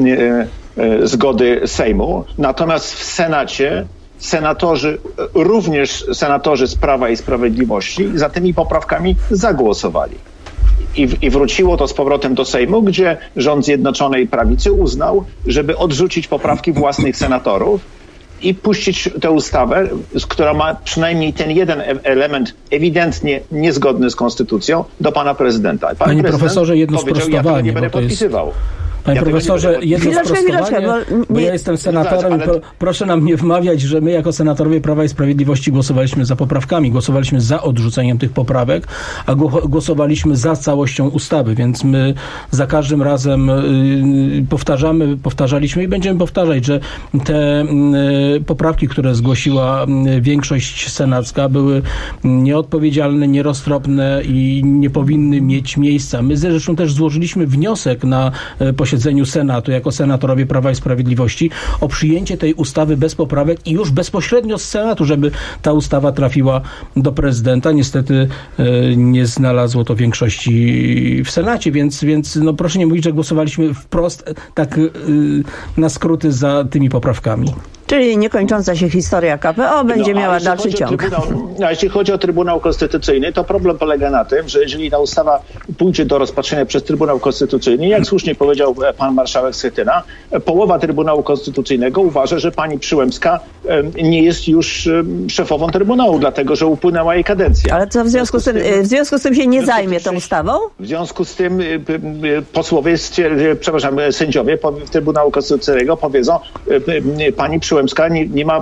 zgody Sejmu. Natomiast w Senacie również senatorzy z Prawa i Sprawiedliwości za tymi poprawkami zagłosowali. I wróciło to z powrotem do Sejmu, gdzie rząd Zjednoczonej Prawicy uznał, żeby odrzucić poprawki własnych senatorów i puścić tę ustawę, która ma przynajmniej ten jeden element ewidentnie niezgodny z konstytucją, do pana prezydenta. Panie profesorze, jedno sprostowanie. Ja nie będę podpisywał. Panie profesorze, jedno sprostowanie, bo ja jestem senatorem i proszę nam nie wmawiać, że my jako senatorowie Prawa i Sprawiedliwości głosowaliśmy za poprawkami, głosowaliśmy za odrzuceniem tych poprawek, a głosowaliśmy za całością ustawy, więc my za każdym razem powtarzaliśmy i będziemy powtarzać, że te poprawki, które zgłosiła większość senacka, były nieodpowiedzialne, nieroztropne i nie powinny mieć miejsca. My zresztą też złożyliśmy wniosek na posiedzeniu Senatu, jako senatorowie Prawa i Sprawiedliwości, o przyjęcie tej ustawy bez poprawek i już bezpośrednio z Senatu, żeby ta ustawa trafiła do prezydenta. Niestety nie znalazło to większości w Senacie, więc no proszę nie mówić, że głosowaliśmy wprost tak na skróty za tymi poprawkami. Czyli niekończąca się historia KPO będzie miała dalszy ciąg. A jeśli chodzi o Trybunał Konstytucyjny, to problem polega na tym, że jeżeli ta ustawa pójdzie do rozpatrzenia przez Trybunał Konstytucyjny, jak słusznie powiedział pan marszałek Schetyna, połowa Trybunału Konstytucyjnego uważa, że pani Przyłębska nie jest już szefową Trybunału, dlatego że upłynęła jej kadencja. Ale co w związku z tym się nie zajmie tą ustawą? W związku z tym sędziowie Trybunału Konstytucyjnego powiedzą, pani Przyłębska nie ma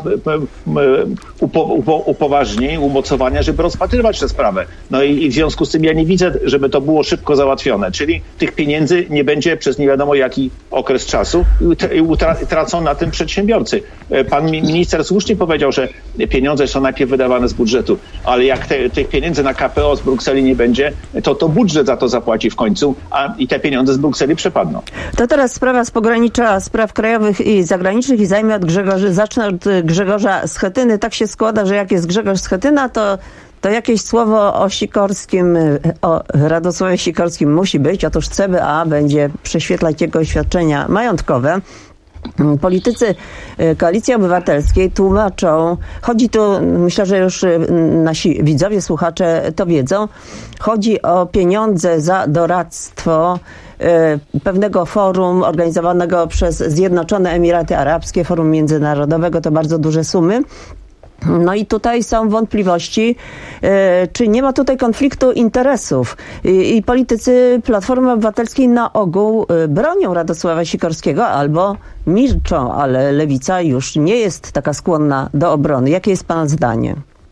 upoważnień, umocowania, żeby rozpatrywać tę sprawę. No i w związku z tym ja nie widzę, żeby to było szybko załatwione. Czyli tych pieniędzy nie będzie przez nie wiadomo jaki okres czasu i tracą na tym przedsiębiorcy. Pan minister słusznie powiedział, że pieniądze są najpierw wydawane z budżetu, ale jak tych pieniędzy na KPO z Brukseli nie będzie, to budżet za to zapłaci w końcu, i te pieniądze z Brukseli przepadną. To teraz sprawa z pogranicza spraw krajowych i zagranicznych i zacznę od Grzegorza Schetyny. Tak się składa, że jak jest Grzegorz Schetyna, to jakieś słowo o Sikorskim, o Radosławie Sikorskim musi być. Otóż CBA będzie prześwietlać jego oświadczenia majątkowe. Politycy Koalicji Obywatelskiej tłumaczą, chodzi tu, myślę, że już nasi widzowie, słuchacze to wiedzą, chodzi o pieniądze za doradztwo pewnego forum organizowanego przez Zjednoczone Emiraty Arabskie, forum międzynarodowego, to bardzo duże sumy. No i tutaj są wątpliwości, czy nie ma tutaj konfliktu interesów. I politycy Platformy Obywatelskiej na ogół bronią Radosława Sikorskiego albo milczą, ale Lewica już nie jest taka skłonna do obrony. Jakie jest pana zdanie?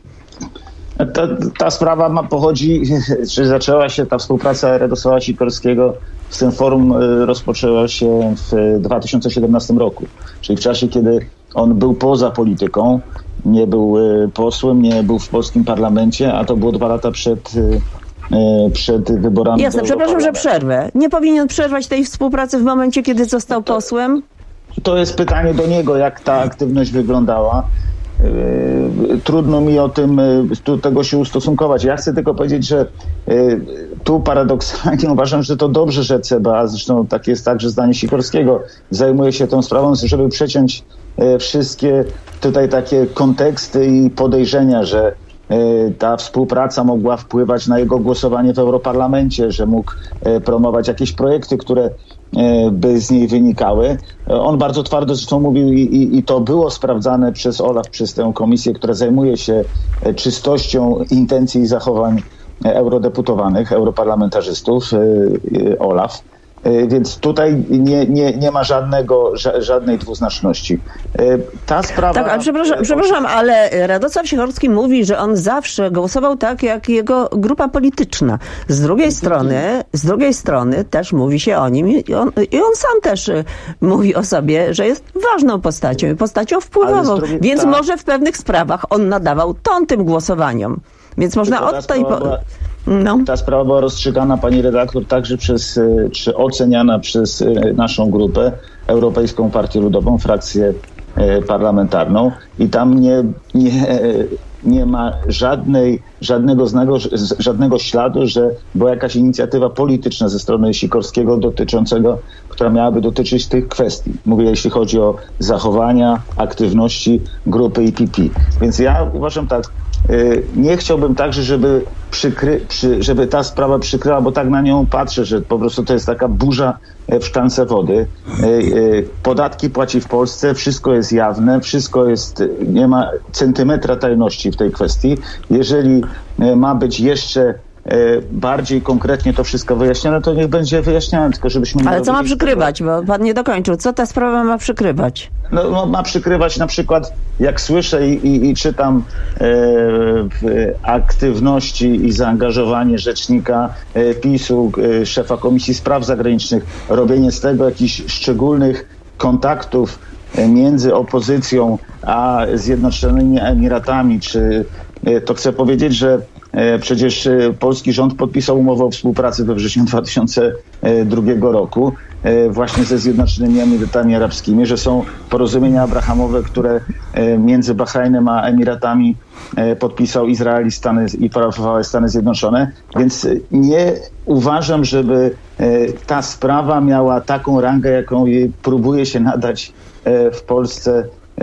Ta sprawa pochodzi, czy zaczęła się ta współpraca Radosława Sikorskiego z tym forum rozpoczęła się w 2017 roku, czyli w czasie, kiedy on był poza polityką, nie był posłem, nie był w polskim parlamencie, a to było 2 lata przed wyborami. Jasne, przepraszam, że przerwę. Nie powinien przerwać tej współpracy w momencie, kiedy został posłem? To jest pytanie do niego, jak ta aktywność wyglądała. Trudno mi tego się ustosunkować. Ja chcę tylko powiedzieć, że tu paradoksalnie uważam, że to dobrze, że CBA, zresztą tak jest także zdanie Sikorskiego, zajmuje się tą sprawą, żeby przeciąć wszystkie tutaj takie konteksty i podejrzenia, że ta współpraca mogła wpływać na jego głosowanie w Europarlamencie, że mógł promować jakieś projekty, które by z niej wynikały. On bardzo twardo zresztą mówił i to było sprawdzane przez OLAF, przez tę komisję, która zajmuje się czystością intencji i zachowań eurodeputowanych, europarlamentarzystów, OLAF. Więc tutaj nie ma żadnej dwuznaczności. Ta sprawa... Tak, ale przepraszam, ale Radosław Sikorski mówi, że on zawsze głosował tak, jak jego grupa polityczna. Z drugiej strony też mówi się o nim i on sam też mówi o sobie, że jest ważną postacią wpływową. Więc może w pewnych sprawach on nadawał ton tym głosowaniom. Więc można od tej... Ta sprawa była rozstrzygana, pani redaktor, także czy oceniana przez naszą grupę, Europejską Partię Ludową, frakcję parlamentarną i tam nie ma żadnego śladu, że była jakaś inicjatywa polityczna ze strony Sikorskiego która miałaby dotyczyć tych kwestii. Mówię, jeśli chodzi o zachowania, aktywności grupy EPP. Więc ja uważam tak, nie chciałbym także, żeby ta sprawa przykryła, bo tak na nią patrzę, że po prostu to jest taka burza w szklance wody. Podatki płaci w Polsce, wszystko jest jawne, nie ma centymetra tajności w tej kwestii. Jeżeli ma być jeszcze bardziej konkretnie to wszystko wyjaśnione, to niech będzie wyjaśnione, tylko żebyśmy nie... Ale co ma przykrywać? Bo pan nie dokończył. Co ta sprawa ma przykrywać? No, ma przykrywać na przykład, jak słyszę i czytam aktywności i zaangażowanie rzecznika PiS-u, szefa Komisji Spraw Zagranicznych, robienie z tego jakichś szczególnych kontaktów między opozycją a Zjednoczonymi Emiratami, to chcę powiedzieć, że przecież polski rząd podpisał umowę o współpracy we wrześniu 2002 roku właśnie ze Zjednoczonymi Emiratami Arabskimi, że są porozumienia abrahamowe, które między Bahrajnem a Emiratami podpisał Izrael i parafowały Stany Zjednoczone, więc nie uważam, żeby ta sprawa miała taką rangę, jaką jej próbuje się nadać w Polsce.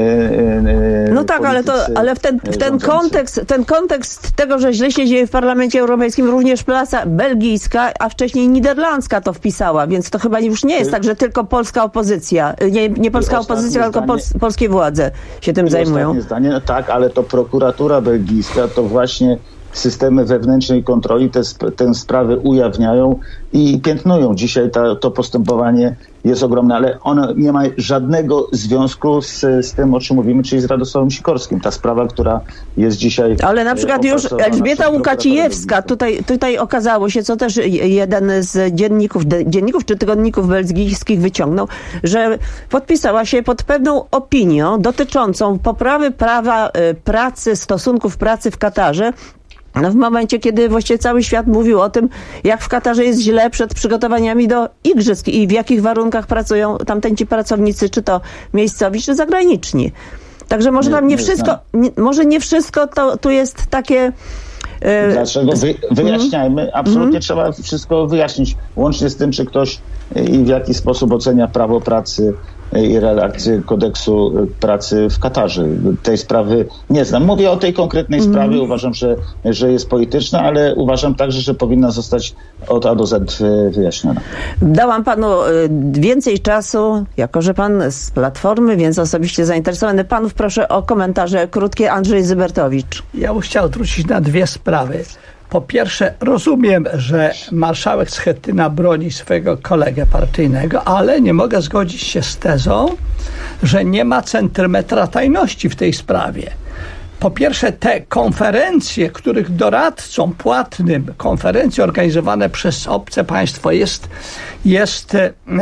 No tak, ale w ten kontekst tego, że źle się dzieje w Parlamencie Europejskim, również prasa belgijska, a wcześniej niderlandzka to wpisała, więc to chyba już nie jest tak, że tylko polska opozycja, nie polska opozycja, tylko polskie władze się tym zajmują. Ostatnie zdanie, no tak, ale to prokuratura belgijska to właśnie systemy wewnętrznej kontroli tę sprawę ujawniają i piętnują. Dzisiaj to postępowanie jest ogromne, ale ono nie ma żadnego związku z tym, o czym mówimy, czyli z Radosławem Sikorskim. Ta sprawa, która jest dzisiaj... Ale na przykład już Elżbieta Łukacijewska, tutaj okazało się, co też jeden z dzienników czy tygodników belgijskich wyciągnął, że podpisała się pod pewną opinią dotyczącą poprawy prawa pracy, stosunków pracy w Katarze, w momencie, kiedy właściwie cały świat mówił o tym, jak w Katarze jest źle przed przygotowaniami do igrzysk i w jakich warunkach pracują tamtęci pracownicy, czy to miejscowi, czy zagraniczni. Także może tam nie wszystko to tu jest takie... Dlaczego? Wyjaśniajmy. Absolutnie trzeba wszystko wyjaśnić. Łącznie z tym, czy ktoś i w jaki sposób ocenia prawo pracy i redakcję kodeksu pracy w Katarze. Tej sprawy nie znam. Mówię o tej konkretnej sprawie. Uważam, że jest polityczna, ale uważam także, że powinna zostać od A do Z wyjaśniona. Dałam panu więcej czasu, jako że pan z Platformy, więc osobiście zainteresowany. Panów proszę o komentarze krótkie. Andrzej Zybertowicz. Ja bym chciał wrócić na dwie sprawy. Po pierwsze, rozumiem, że marszałek Schetyna broni swojego kolegę partyjnego, ale nie mogę zgodzić się z tezą, że nie ma centymetra tajności w tej sprawie. Po pierwsze, te konferencje, których doradcą płatnym, konferencje organizowane przez obce państwo jest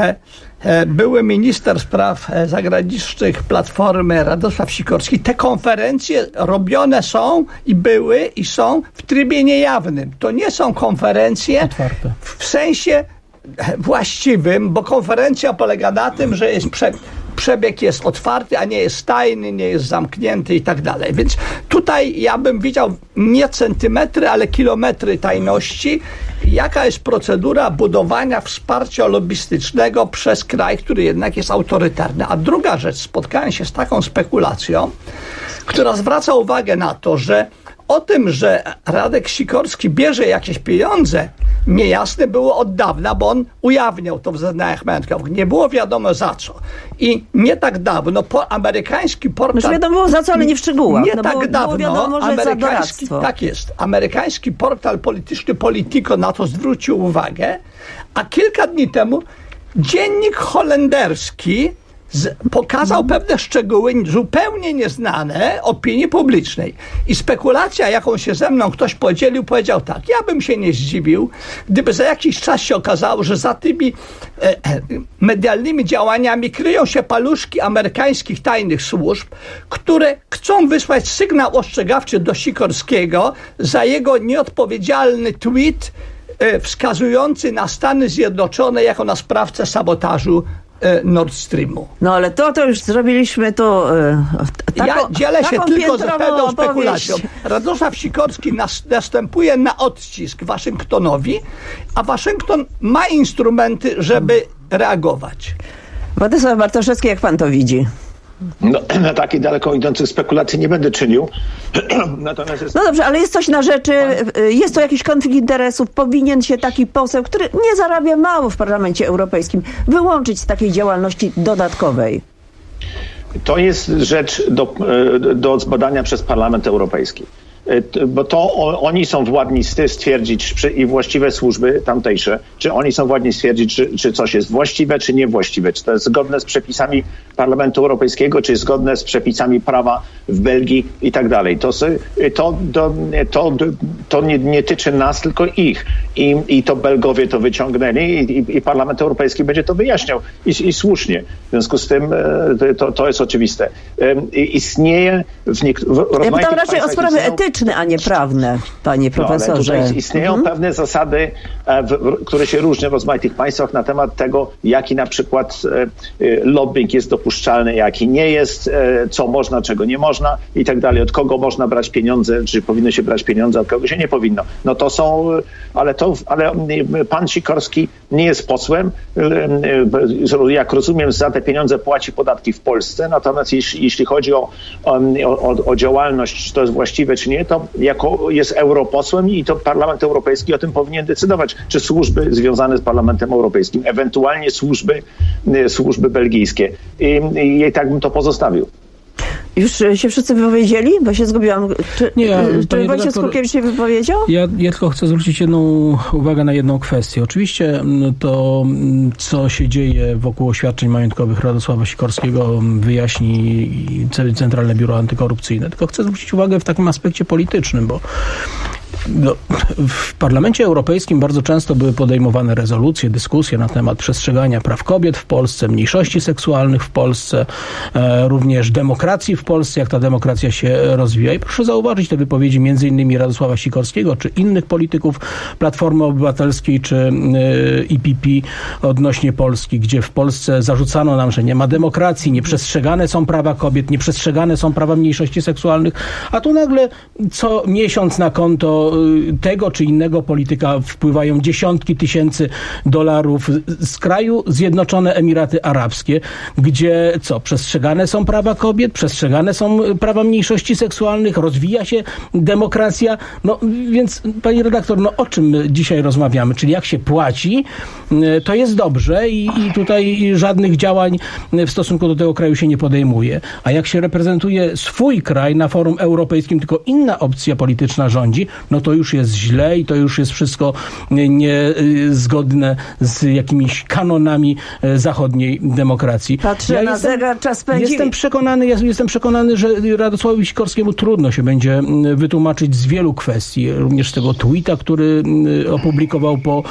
były minister spraw zagranicznych Platformy Radosław Sikorski. Te konferencje robione są i były i są w trybie niejawnym. To nie są konferencje otwarte w sensie właściwym, bo konferencja polega na tym, że jest przebieg jest otwarty, a nie jest tajny, nie jest zamknięty i tak dalej. Więc tutaj ja bym widział nie centymetry, ale kilometry tajności. Jaka jest procedura budowania wsparcia lobbystycznego przez kraj, który jednak jest autorytarny. A druga rzecz, spotkałem się z taką spekulacją, która zwraca uwagę na to, że o tym, że Radek Sikorski bierze jakieś pieniądze, niejasne było od dawna, bo on ujawniał to w zeznaniach majątkowych. Nie było wiadomo za co. I nie tak dawno amerykański portal... Już wiadomo było za co, ale nie w szczegółach. Nie tak dawno wiadomo, że za doradztwo. Tak jest. Amerykański portal polityczny Politico na to zwrócił uwagę, a kilka dni temu dziennik holenderski pokazał pewne szczegóły zupełnie nieznane opinii publicznej. I spekulacja, jaką się ze mną ktoś podzielił, powiedział tak: ja bym się nie zdziwił, gdyby za jakiś czas się okazało, że za tymi medialnymi działaniami kryją się paluszki amerykańskich tajnych służb, które chcą wysłać sygnał ostrzegawczy do Sikorskiego za jego nieodpowiedzialny tweet wskazujący na Stany Zjednoczone jako na sprawcę sabotażu Nord Streamu. No ale to już zrobiliśmy to. Ja dzielę się tylko z pewną spekulacją. Radosław Sikorski następuje na odcisk Waszyngtonowi, a Waszyngton ma instrumenty, żeby reagować. Władysław Bartoszewski, jak pan to widzi? No, na takiej daleko idących spekulacji nie będę czynił. Natomiast No dobrze, ale jest coś na rzeczy, jest to jakiś konflikt interesów. Powinien się taki poseł, który nie zarabia mało w Parlamencie Europejskim, wyłączyć z takiej działalności dodatkowej. To jest rzecz do zbadania przez Parlament Europejski. bo to oni są władni stwierdzić i właściwe służby tamtejsze, czy oni są władni stwierdzić, czy coś jest właściwe, czy niewłaściwe, czy to jest zgodne z przepisami Parlamentu Europejskiego, czy jest zgodne z przepisami prawa w Belgii i tak dalej. To nie tyczy nas, tylko ich. I to Belgowie to wyciągnęli i Parlament Europejski będzie to wyjaśniał i słusznie. W związku z tym to jest oczywiste. Istnieje ja pytam raczej o sprawy etyczne, a nie prawne, panie profesorze. Ale tutaj istnieją pewne zasady, które się różnią w rozmaitych państwach na temat tego, jaki na przykład lobbying jest dopuszczalny, jaki nie jest, co można, czego nie można i tak dalej. Od kogo można brać pieniądze, czy powinno się brać pieniądze, od kogo się nie powinno. No to są, ale pan Sikorski nie jest posłem. Jak rozumiem, za te pieniądze płaci podatki w Polsce. Natomiast jeśli chodzi o działalność, czy to jest właściwe, czy nie, to jest europosłem i to Parlament Europejski o tym powinien decydować, czy służby związane z Parlamentem Europejskim, ewentualnie służby belgijskie. I tak bym to pozostawił. Już się wszyscy wypowiedzieli? Bo się zgubiłam. Czy Wojciech Skurkiewicz się wypowiedział? Ja tylko chcę zwrócić uwagę na jedną kwestię. Oczywiście to, co się dzieje wokół oświadczeń majątkowych Radosława Sikorskiego, wyjaśni Centralne Biuro Antykorupcyjne. Tylko chcę zwrócić uwagę w takim aspekcie politycznym, bo w Parlamencie Europejskim bardzo często były podejmowane rezolucje, dyskusje na temat przestrzegania praw kobiet w Polsce, mniejszości seksualnych w Polsce, również demokracji w Polsce, jak ta demokracja się rozwija. I proszę zauważyć te wypowiedzi m.in. Radosława Sikorskiego, czy innych polityków Platformy Obywatelskiej, czy EPP odnośnie Polski, gdzie w Polsce zarzucano nam, że nie ma demokracji, nieprzestrzegane są prawa kobiet, nieprzestrzegane są prawa mniejszości seksualnych, a tu nagle co miesiąc na konto tego czy innego polityka wpływają dziesiątki tysięcy dolarów z kraju Zjednoczone Emiraty Arabskie, gdzie przestrzegane są prawa kobiet, przestrzegane są prawa mniejszości seksualnych, rozwija się demokracja. No więc, pani redaktor, o czym dzisiaj rozmawiamy? Czyli jak się płaci, to jest dobrze i tutaj żadnych działań w stosunku do tego kraju się nie podejmuje. A jak się reprezentuje swój kraj na forum europejskim, tylko inna opcja polityczna rządzi, no to już jest źle i to już jest wszystko niezgodne z jakimiś kanonami zachodniej demokracji. Patrzę na zegar, czas pędzi. Jestem przekonany, że Radosławowi Sikorskiemu trudno się będzie wytłumaczyć z wielu kwestii. Również z tego tweeta, który opublikował po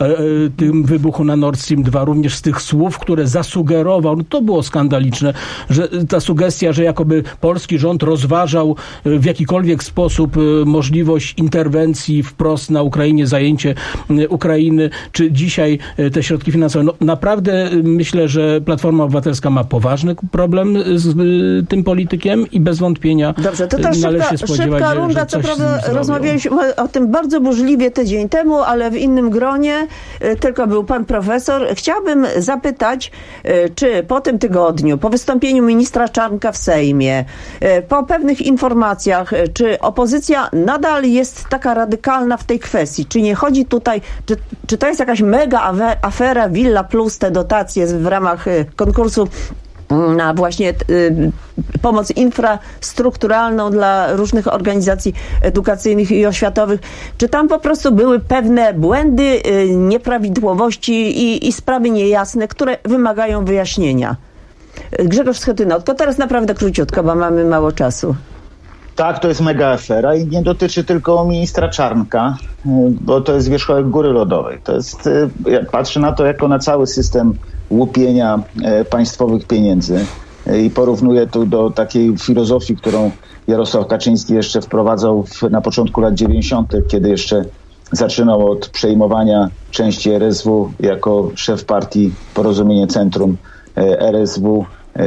tym wybuchu na Nord Stream 2, również z tych słów, które zasugerował, no to było skandaliczne, że ta sugestia, że jakoby polski rząd rozważał w jakikolwiek sposób możliwość interwencji wprost na Ukrainie, zajęcie Ukrainy, czy dzisiaj te środki finansowe. No, naprawdę myślę, że Platforma Obywatelska ma poważny problem z tym politykiem i bez wątpienia dobrze, to należy się spodziewać, szybka runda, że coś co prawda rozmawialiśmy o tym bardzo burzliwie tydzień temu, ale w innym gronie, tylko był pan profesor. Chciałabym zapytać, czy po tym tygodniu, po wystąpieniu ministra Czarnka w Sejmie, po pewnych informacjach, czy opozycja nadal jest taka radykalna w tej kwestii? Czy nie chodzi tutaj, czy to jest jakaś mega afera Villa Plus, te dotacje w ramach konkursu na właśnie pomoc infrastrukturalną dla różnych organizacji edukacyjnych i oświatowych. Czy tam po prostu były pewne błędy, nieprawidłowości i sprawy niejasne, które wymagają wyjaśnienia? Grzegorz Schetyna, to teraz naprawdę króciutko, bo mamy mało czasu. Tak, to jest mega afera i nie dotyczy tylko ministra Czarnka, bo to jest wierzchołek góry lodowej. To jest, jak patrzę na to jako na cały system łupienia państwowych pieniędzy i porównuję tu do takiej filozofii, którą Jarosław Kaczyński jeszcze wprowadzał na początku lat 90., kiedy jeszcze zaczynał od przejmowania części RSW jako szef partii Porozumienie Centrum RSW,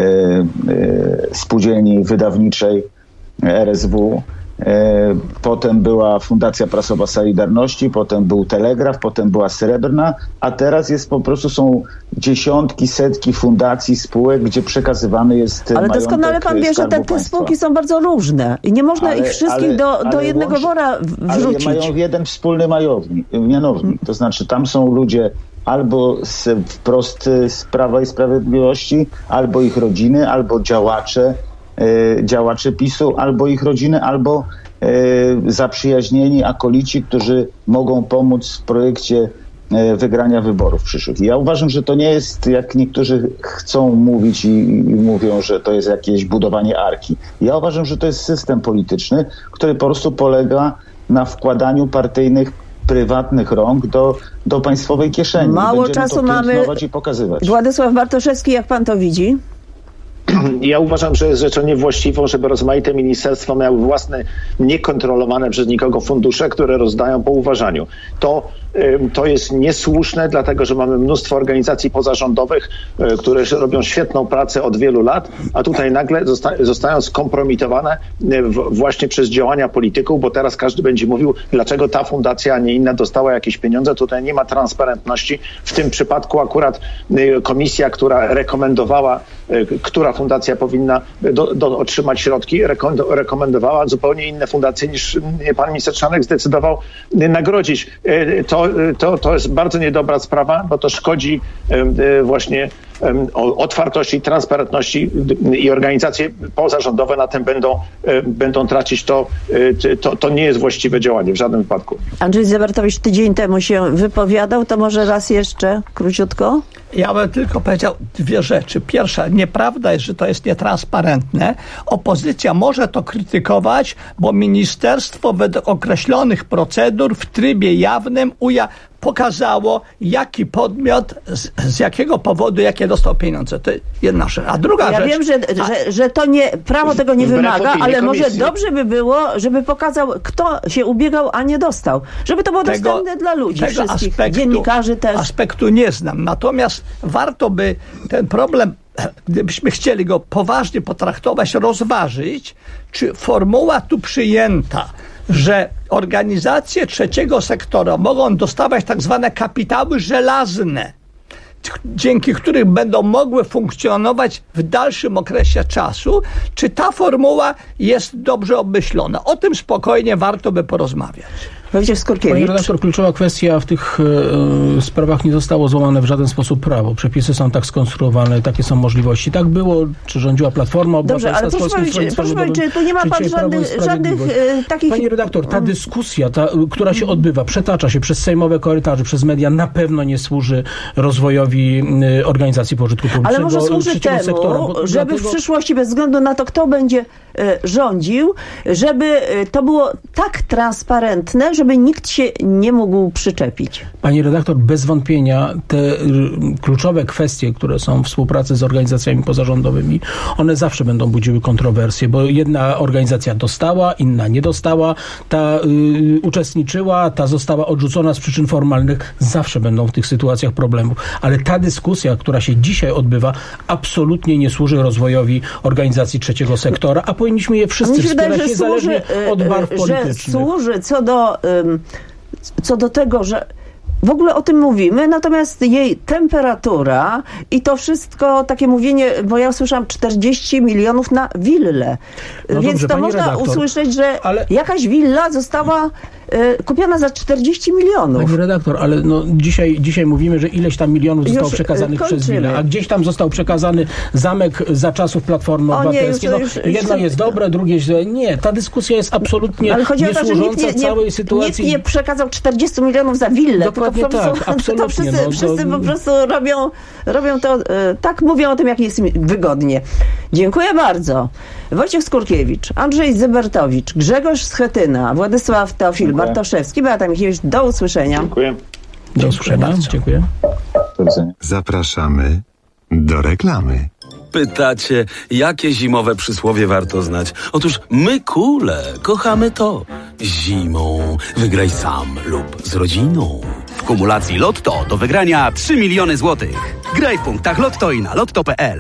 spółdzielni wydawniczej RSW, potem była Fundacja Prasowa Solidarności, potem był Telegraf, potem była Srebrna, a teraz jest po prostu są dziesiątki, setki fundacji, spółek, gdzie przekazywany jest ale doskonale pan wie, że te spółki są bardzo różne i nie można ich wszystkich do jednego wora wrzucić. Ale mają jeden wspólny mianownik, to znaczy tam są ludzie albo wprost z Prawa i Sprawiedliwości, albo ich rodziny, albo działacze PiS-u, albo ich rodziny, albo zaprzyjaźnieni akolici, którzy mogą pomóc w projekcie wygrania wyborów przyszłych. I ja uważam, że to nie jest, jak niektórzy chcą mówić i mówią, że to jest jakieś budowanie arki. Ja uważam, że to jest system polityczny, który po prostu polega na wkładaniu partyjnych, prywatnych rąk do państwowej kieszeni. Mało czasu mamy. I pokazywać. Władysław Bartoszewski, jak pan to widzi? Ja uważam, że jest rzeczą niewłaściwą, żeby rozmaite ministerstwa miały własne, niekontrolowane przez nikogo fundusze, które rozdają po uważaniu. To jest niesłuszne, dlatego że mamy mnóstwo organizacji pozarządowych, które robią świetną pracę od wielu lat, a tutaj nagle zostają skompromitowane właśnie przez działania polityków, bo teraz każdy będzie mówił, dlaczego ta fundacja, a nie inna dostała jakieś pieniądze. Tutaj nie ma transparentności. W tym przypadku akurat komisja, która rekomendowała, która fundacja powinna otrzymać środki, rekomendowała zupełnie inne fundacje niż pan minister Czarnek zdecydował nagrodzić. To jest bardzo niedobra sprawa, bo to szkodzi właśnie otwartości, transparentności i organizacje pozarządowe na tym będą tracić. To nie jest właściwe działanie w żadnym wypadku. Andrzej Zebertowicz tydzień temu się wypowiadał, to może raz jeszcze króciutko? Ja bym tylko powiedział dwie rzeczy. Pierwsza, nieprawda jest, że to jest nietransparentne. Opozycja może to krytykować, bo ministerstwo według określonych procedur w trybie jawnym pokazało, jaki podmiot, z jakiego powodu, jakie dostał pieniądze. To jedna rzecz. A druga rzecz... Ja wiem, że to nie, prawo tego nie wymaga, ale może dobrze by było, żeby pokazał, kto się ubiegał, a nie dostał. Żeby to było dostępne dla ludzi, wszystkich, dziennikarzy też. Aspektu nie znam. Natomiast warto by ten problem, gdybyśmy chcieli go poważnie potraktować, rozważyć, czy formuła tu przyjęta, że organizacje trzeciego sektora mogą dostawać tak zwane kapitały żelazne, dzięki których będą mogły funkcjonować w dalszym okresie czasu, czy ta formuła jest dobrze obmyślona. O tym spokojnie warto by porozmawiać. Panie redaktor, kluczowa kwestia: w tych sprawach nie zostało złamane w żaden sposób prawo. Przepisy są tak skonstruowane, takie są możliwości. Tak było, czy rządziła Platforma Obywatelska. Dobrze, ale proszę powiedzieć, czy tu nie ma pan żadnych takich... Pani redaktor, ta dyskusja, która się odbywa, przetacza się przez sejmowe korytarze, przez media, na pewno nie służy rozwojowi organizacji pożytku publicznego. Ale może służy temu, żeby w przyszłości, bez względu na to, kto będzie rządził, żeby to było tak transparentne, żeby nikt się nie mógł przyczepić. Pani redaktor, bez wątpienia te kluczowe kwestie, które są w współpracy z organizacjami pozarządowymi, one zawsze będą budziły kontrowersje, bo jedna organizacja dostała, inna nie dostała, ta uczestniczyła, ta została odrzucona z przyczyn formalnych. Zawsze będą w tych sytuacjach problemów. Ale ta dyskusja, która się dzisiaj odbywa, absolutnie nie służy rozwojowi organizacji trzeciego sektora, a powinniśmy je wszyscy wspierać, niezależnie od barw politycznych. Że służy co do tego, że w ogóle o tym mówimy, natomiast jej temperatura i to wszystko, takie mówienie, bo ja słyszałam 40 milionów na willę. No więc dobrze, to można usłyszeć, że jakaś willa została kupiona za 40 milionów. Pani redaktor, ale dzisiaj mówimy, że ileś tam milionów zostało przekazanych przez willę, a gdzieś tam został przekazany zamek za czasów Platformy Obywatelskiej. Jedno jest dobre, drugie źle. Nie, ta dyskusja jest absolutnie niesłużąca całej sytuacji. Nikt nie przekazał 40 milionów za willę. Dokładnie tak, absolutnie. Wszyscy po prostu robią to, tak mówią o tym, jak jest im wygodnie. Dziękuję bardzo. Wojciech Skurkiewicz, Andrzej Zybertowicz, Grzegorz Schetyna, Władysław Teofil Bartoszewski, Beata Michniewicz. Do usłyszenia. Dziękuję. Do usłyszenia. Dziękuję. Do widzenia. Zapraszamy do reklamy. Pytacie, jakie zimowe przysłowie warto znać? Otóż my, kule, kochamy to. Zimą wygraj sam lub z rodziną. W kumulacji Lotto do wygrania 3 miliony złotych. Graj w punktach Lotto i na lotto.pl.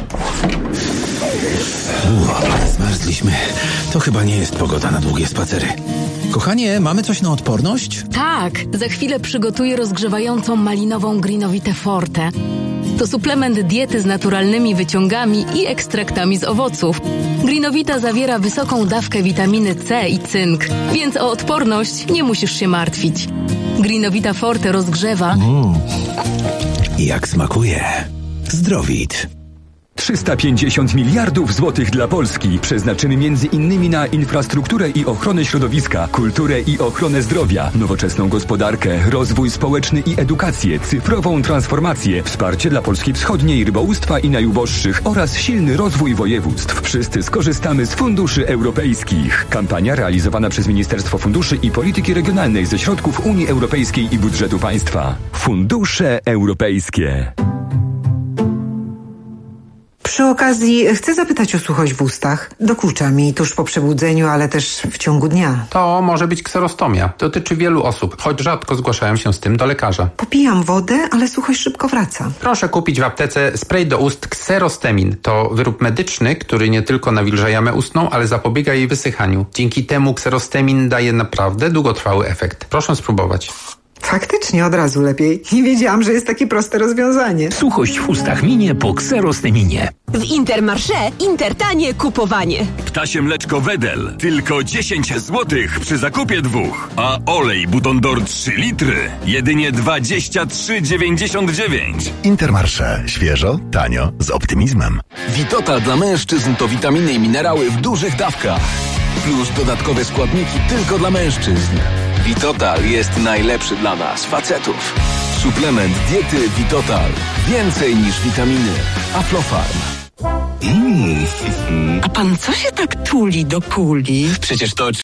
Zmarzliśmy. To chyba nie jest pogoda na długie spacery. Kochanie, mamy coś na odporność? Tak, za chwilę przygotuję rozgrzewającą malinową Greenowitę Forte. To suplement diety z naturalnymi wyciągami i ekstraktami z owoców. Greenowita zawiera wysoką dawkę witaminy C i cynk, więc o odporność nie musisz się martwić. Greenowita Forte rozgrzewa. Jak smakuje. Zdrowit. 350 miliardów złotych dla Polski przeznaczymy m.in. na infrastrukturę i ochronę środowiska, kulturę i ochronę zdrowia, nowoczesną gospodarkę, rozwój społeczny i edukację, cyfrową transformację, wsparcie dla Polski Wschodniej, rybołówstwa i najuboższych oraz silny rozwój województw. Wszyscy skorzystamy z funduszy europejskich. Kampania realizowana przez Ministerstwo Funduszy i Polityki Regionalnej ze środków Unii Europejskiej i budżetu państwa. Fundusze europejskie. Przy okazji chcę zapytać o suchość w ustach. Dokucza mi tuż po przebudzeniu, ale też w ciągu dnia. To może być kserostomia. Dotyczy wielu osób, choć rzadko zgłaszają się z tym do lekarza. Popijam wodę, ale suchość szybko wraca. Proszę kupić w aptece spray do ust Xerostemin. To wyrób medyczny, który nie tylko nawilża jamę ustną, ale zapobiega jej wysychaniu. Dzięki temu Xerostemin daje naprawdę długotrwały efekt. Proszę spróbować. Faktycznie od razu lepiej. Nie wiedziałam, że jest takie proste rozwiązanie. Suchość w ustach minie po Xerosteminie. W Intermarché Intertanie kupowanie. Ptasie mleczko Wedel tylko 10 zł przy zakupie 2. A olej Buton d'Or 3 litry jedynie 23,99. Intermarché. Świeżo, tanio, z optymizmem. Vitotal dla mężczyzn to witaminy i minerały w dużych dawkach. Plus dodatkowe składniki tylko dla mężczyzn. Vitotal jest najlepszy dla nas, facetów. Suplement diety Vitotal. Więcej niż witaminy. Aflofarm. A pan co się tak tuli do kuli? Przecież to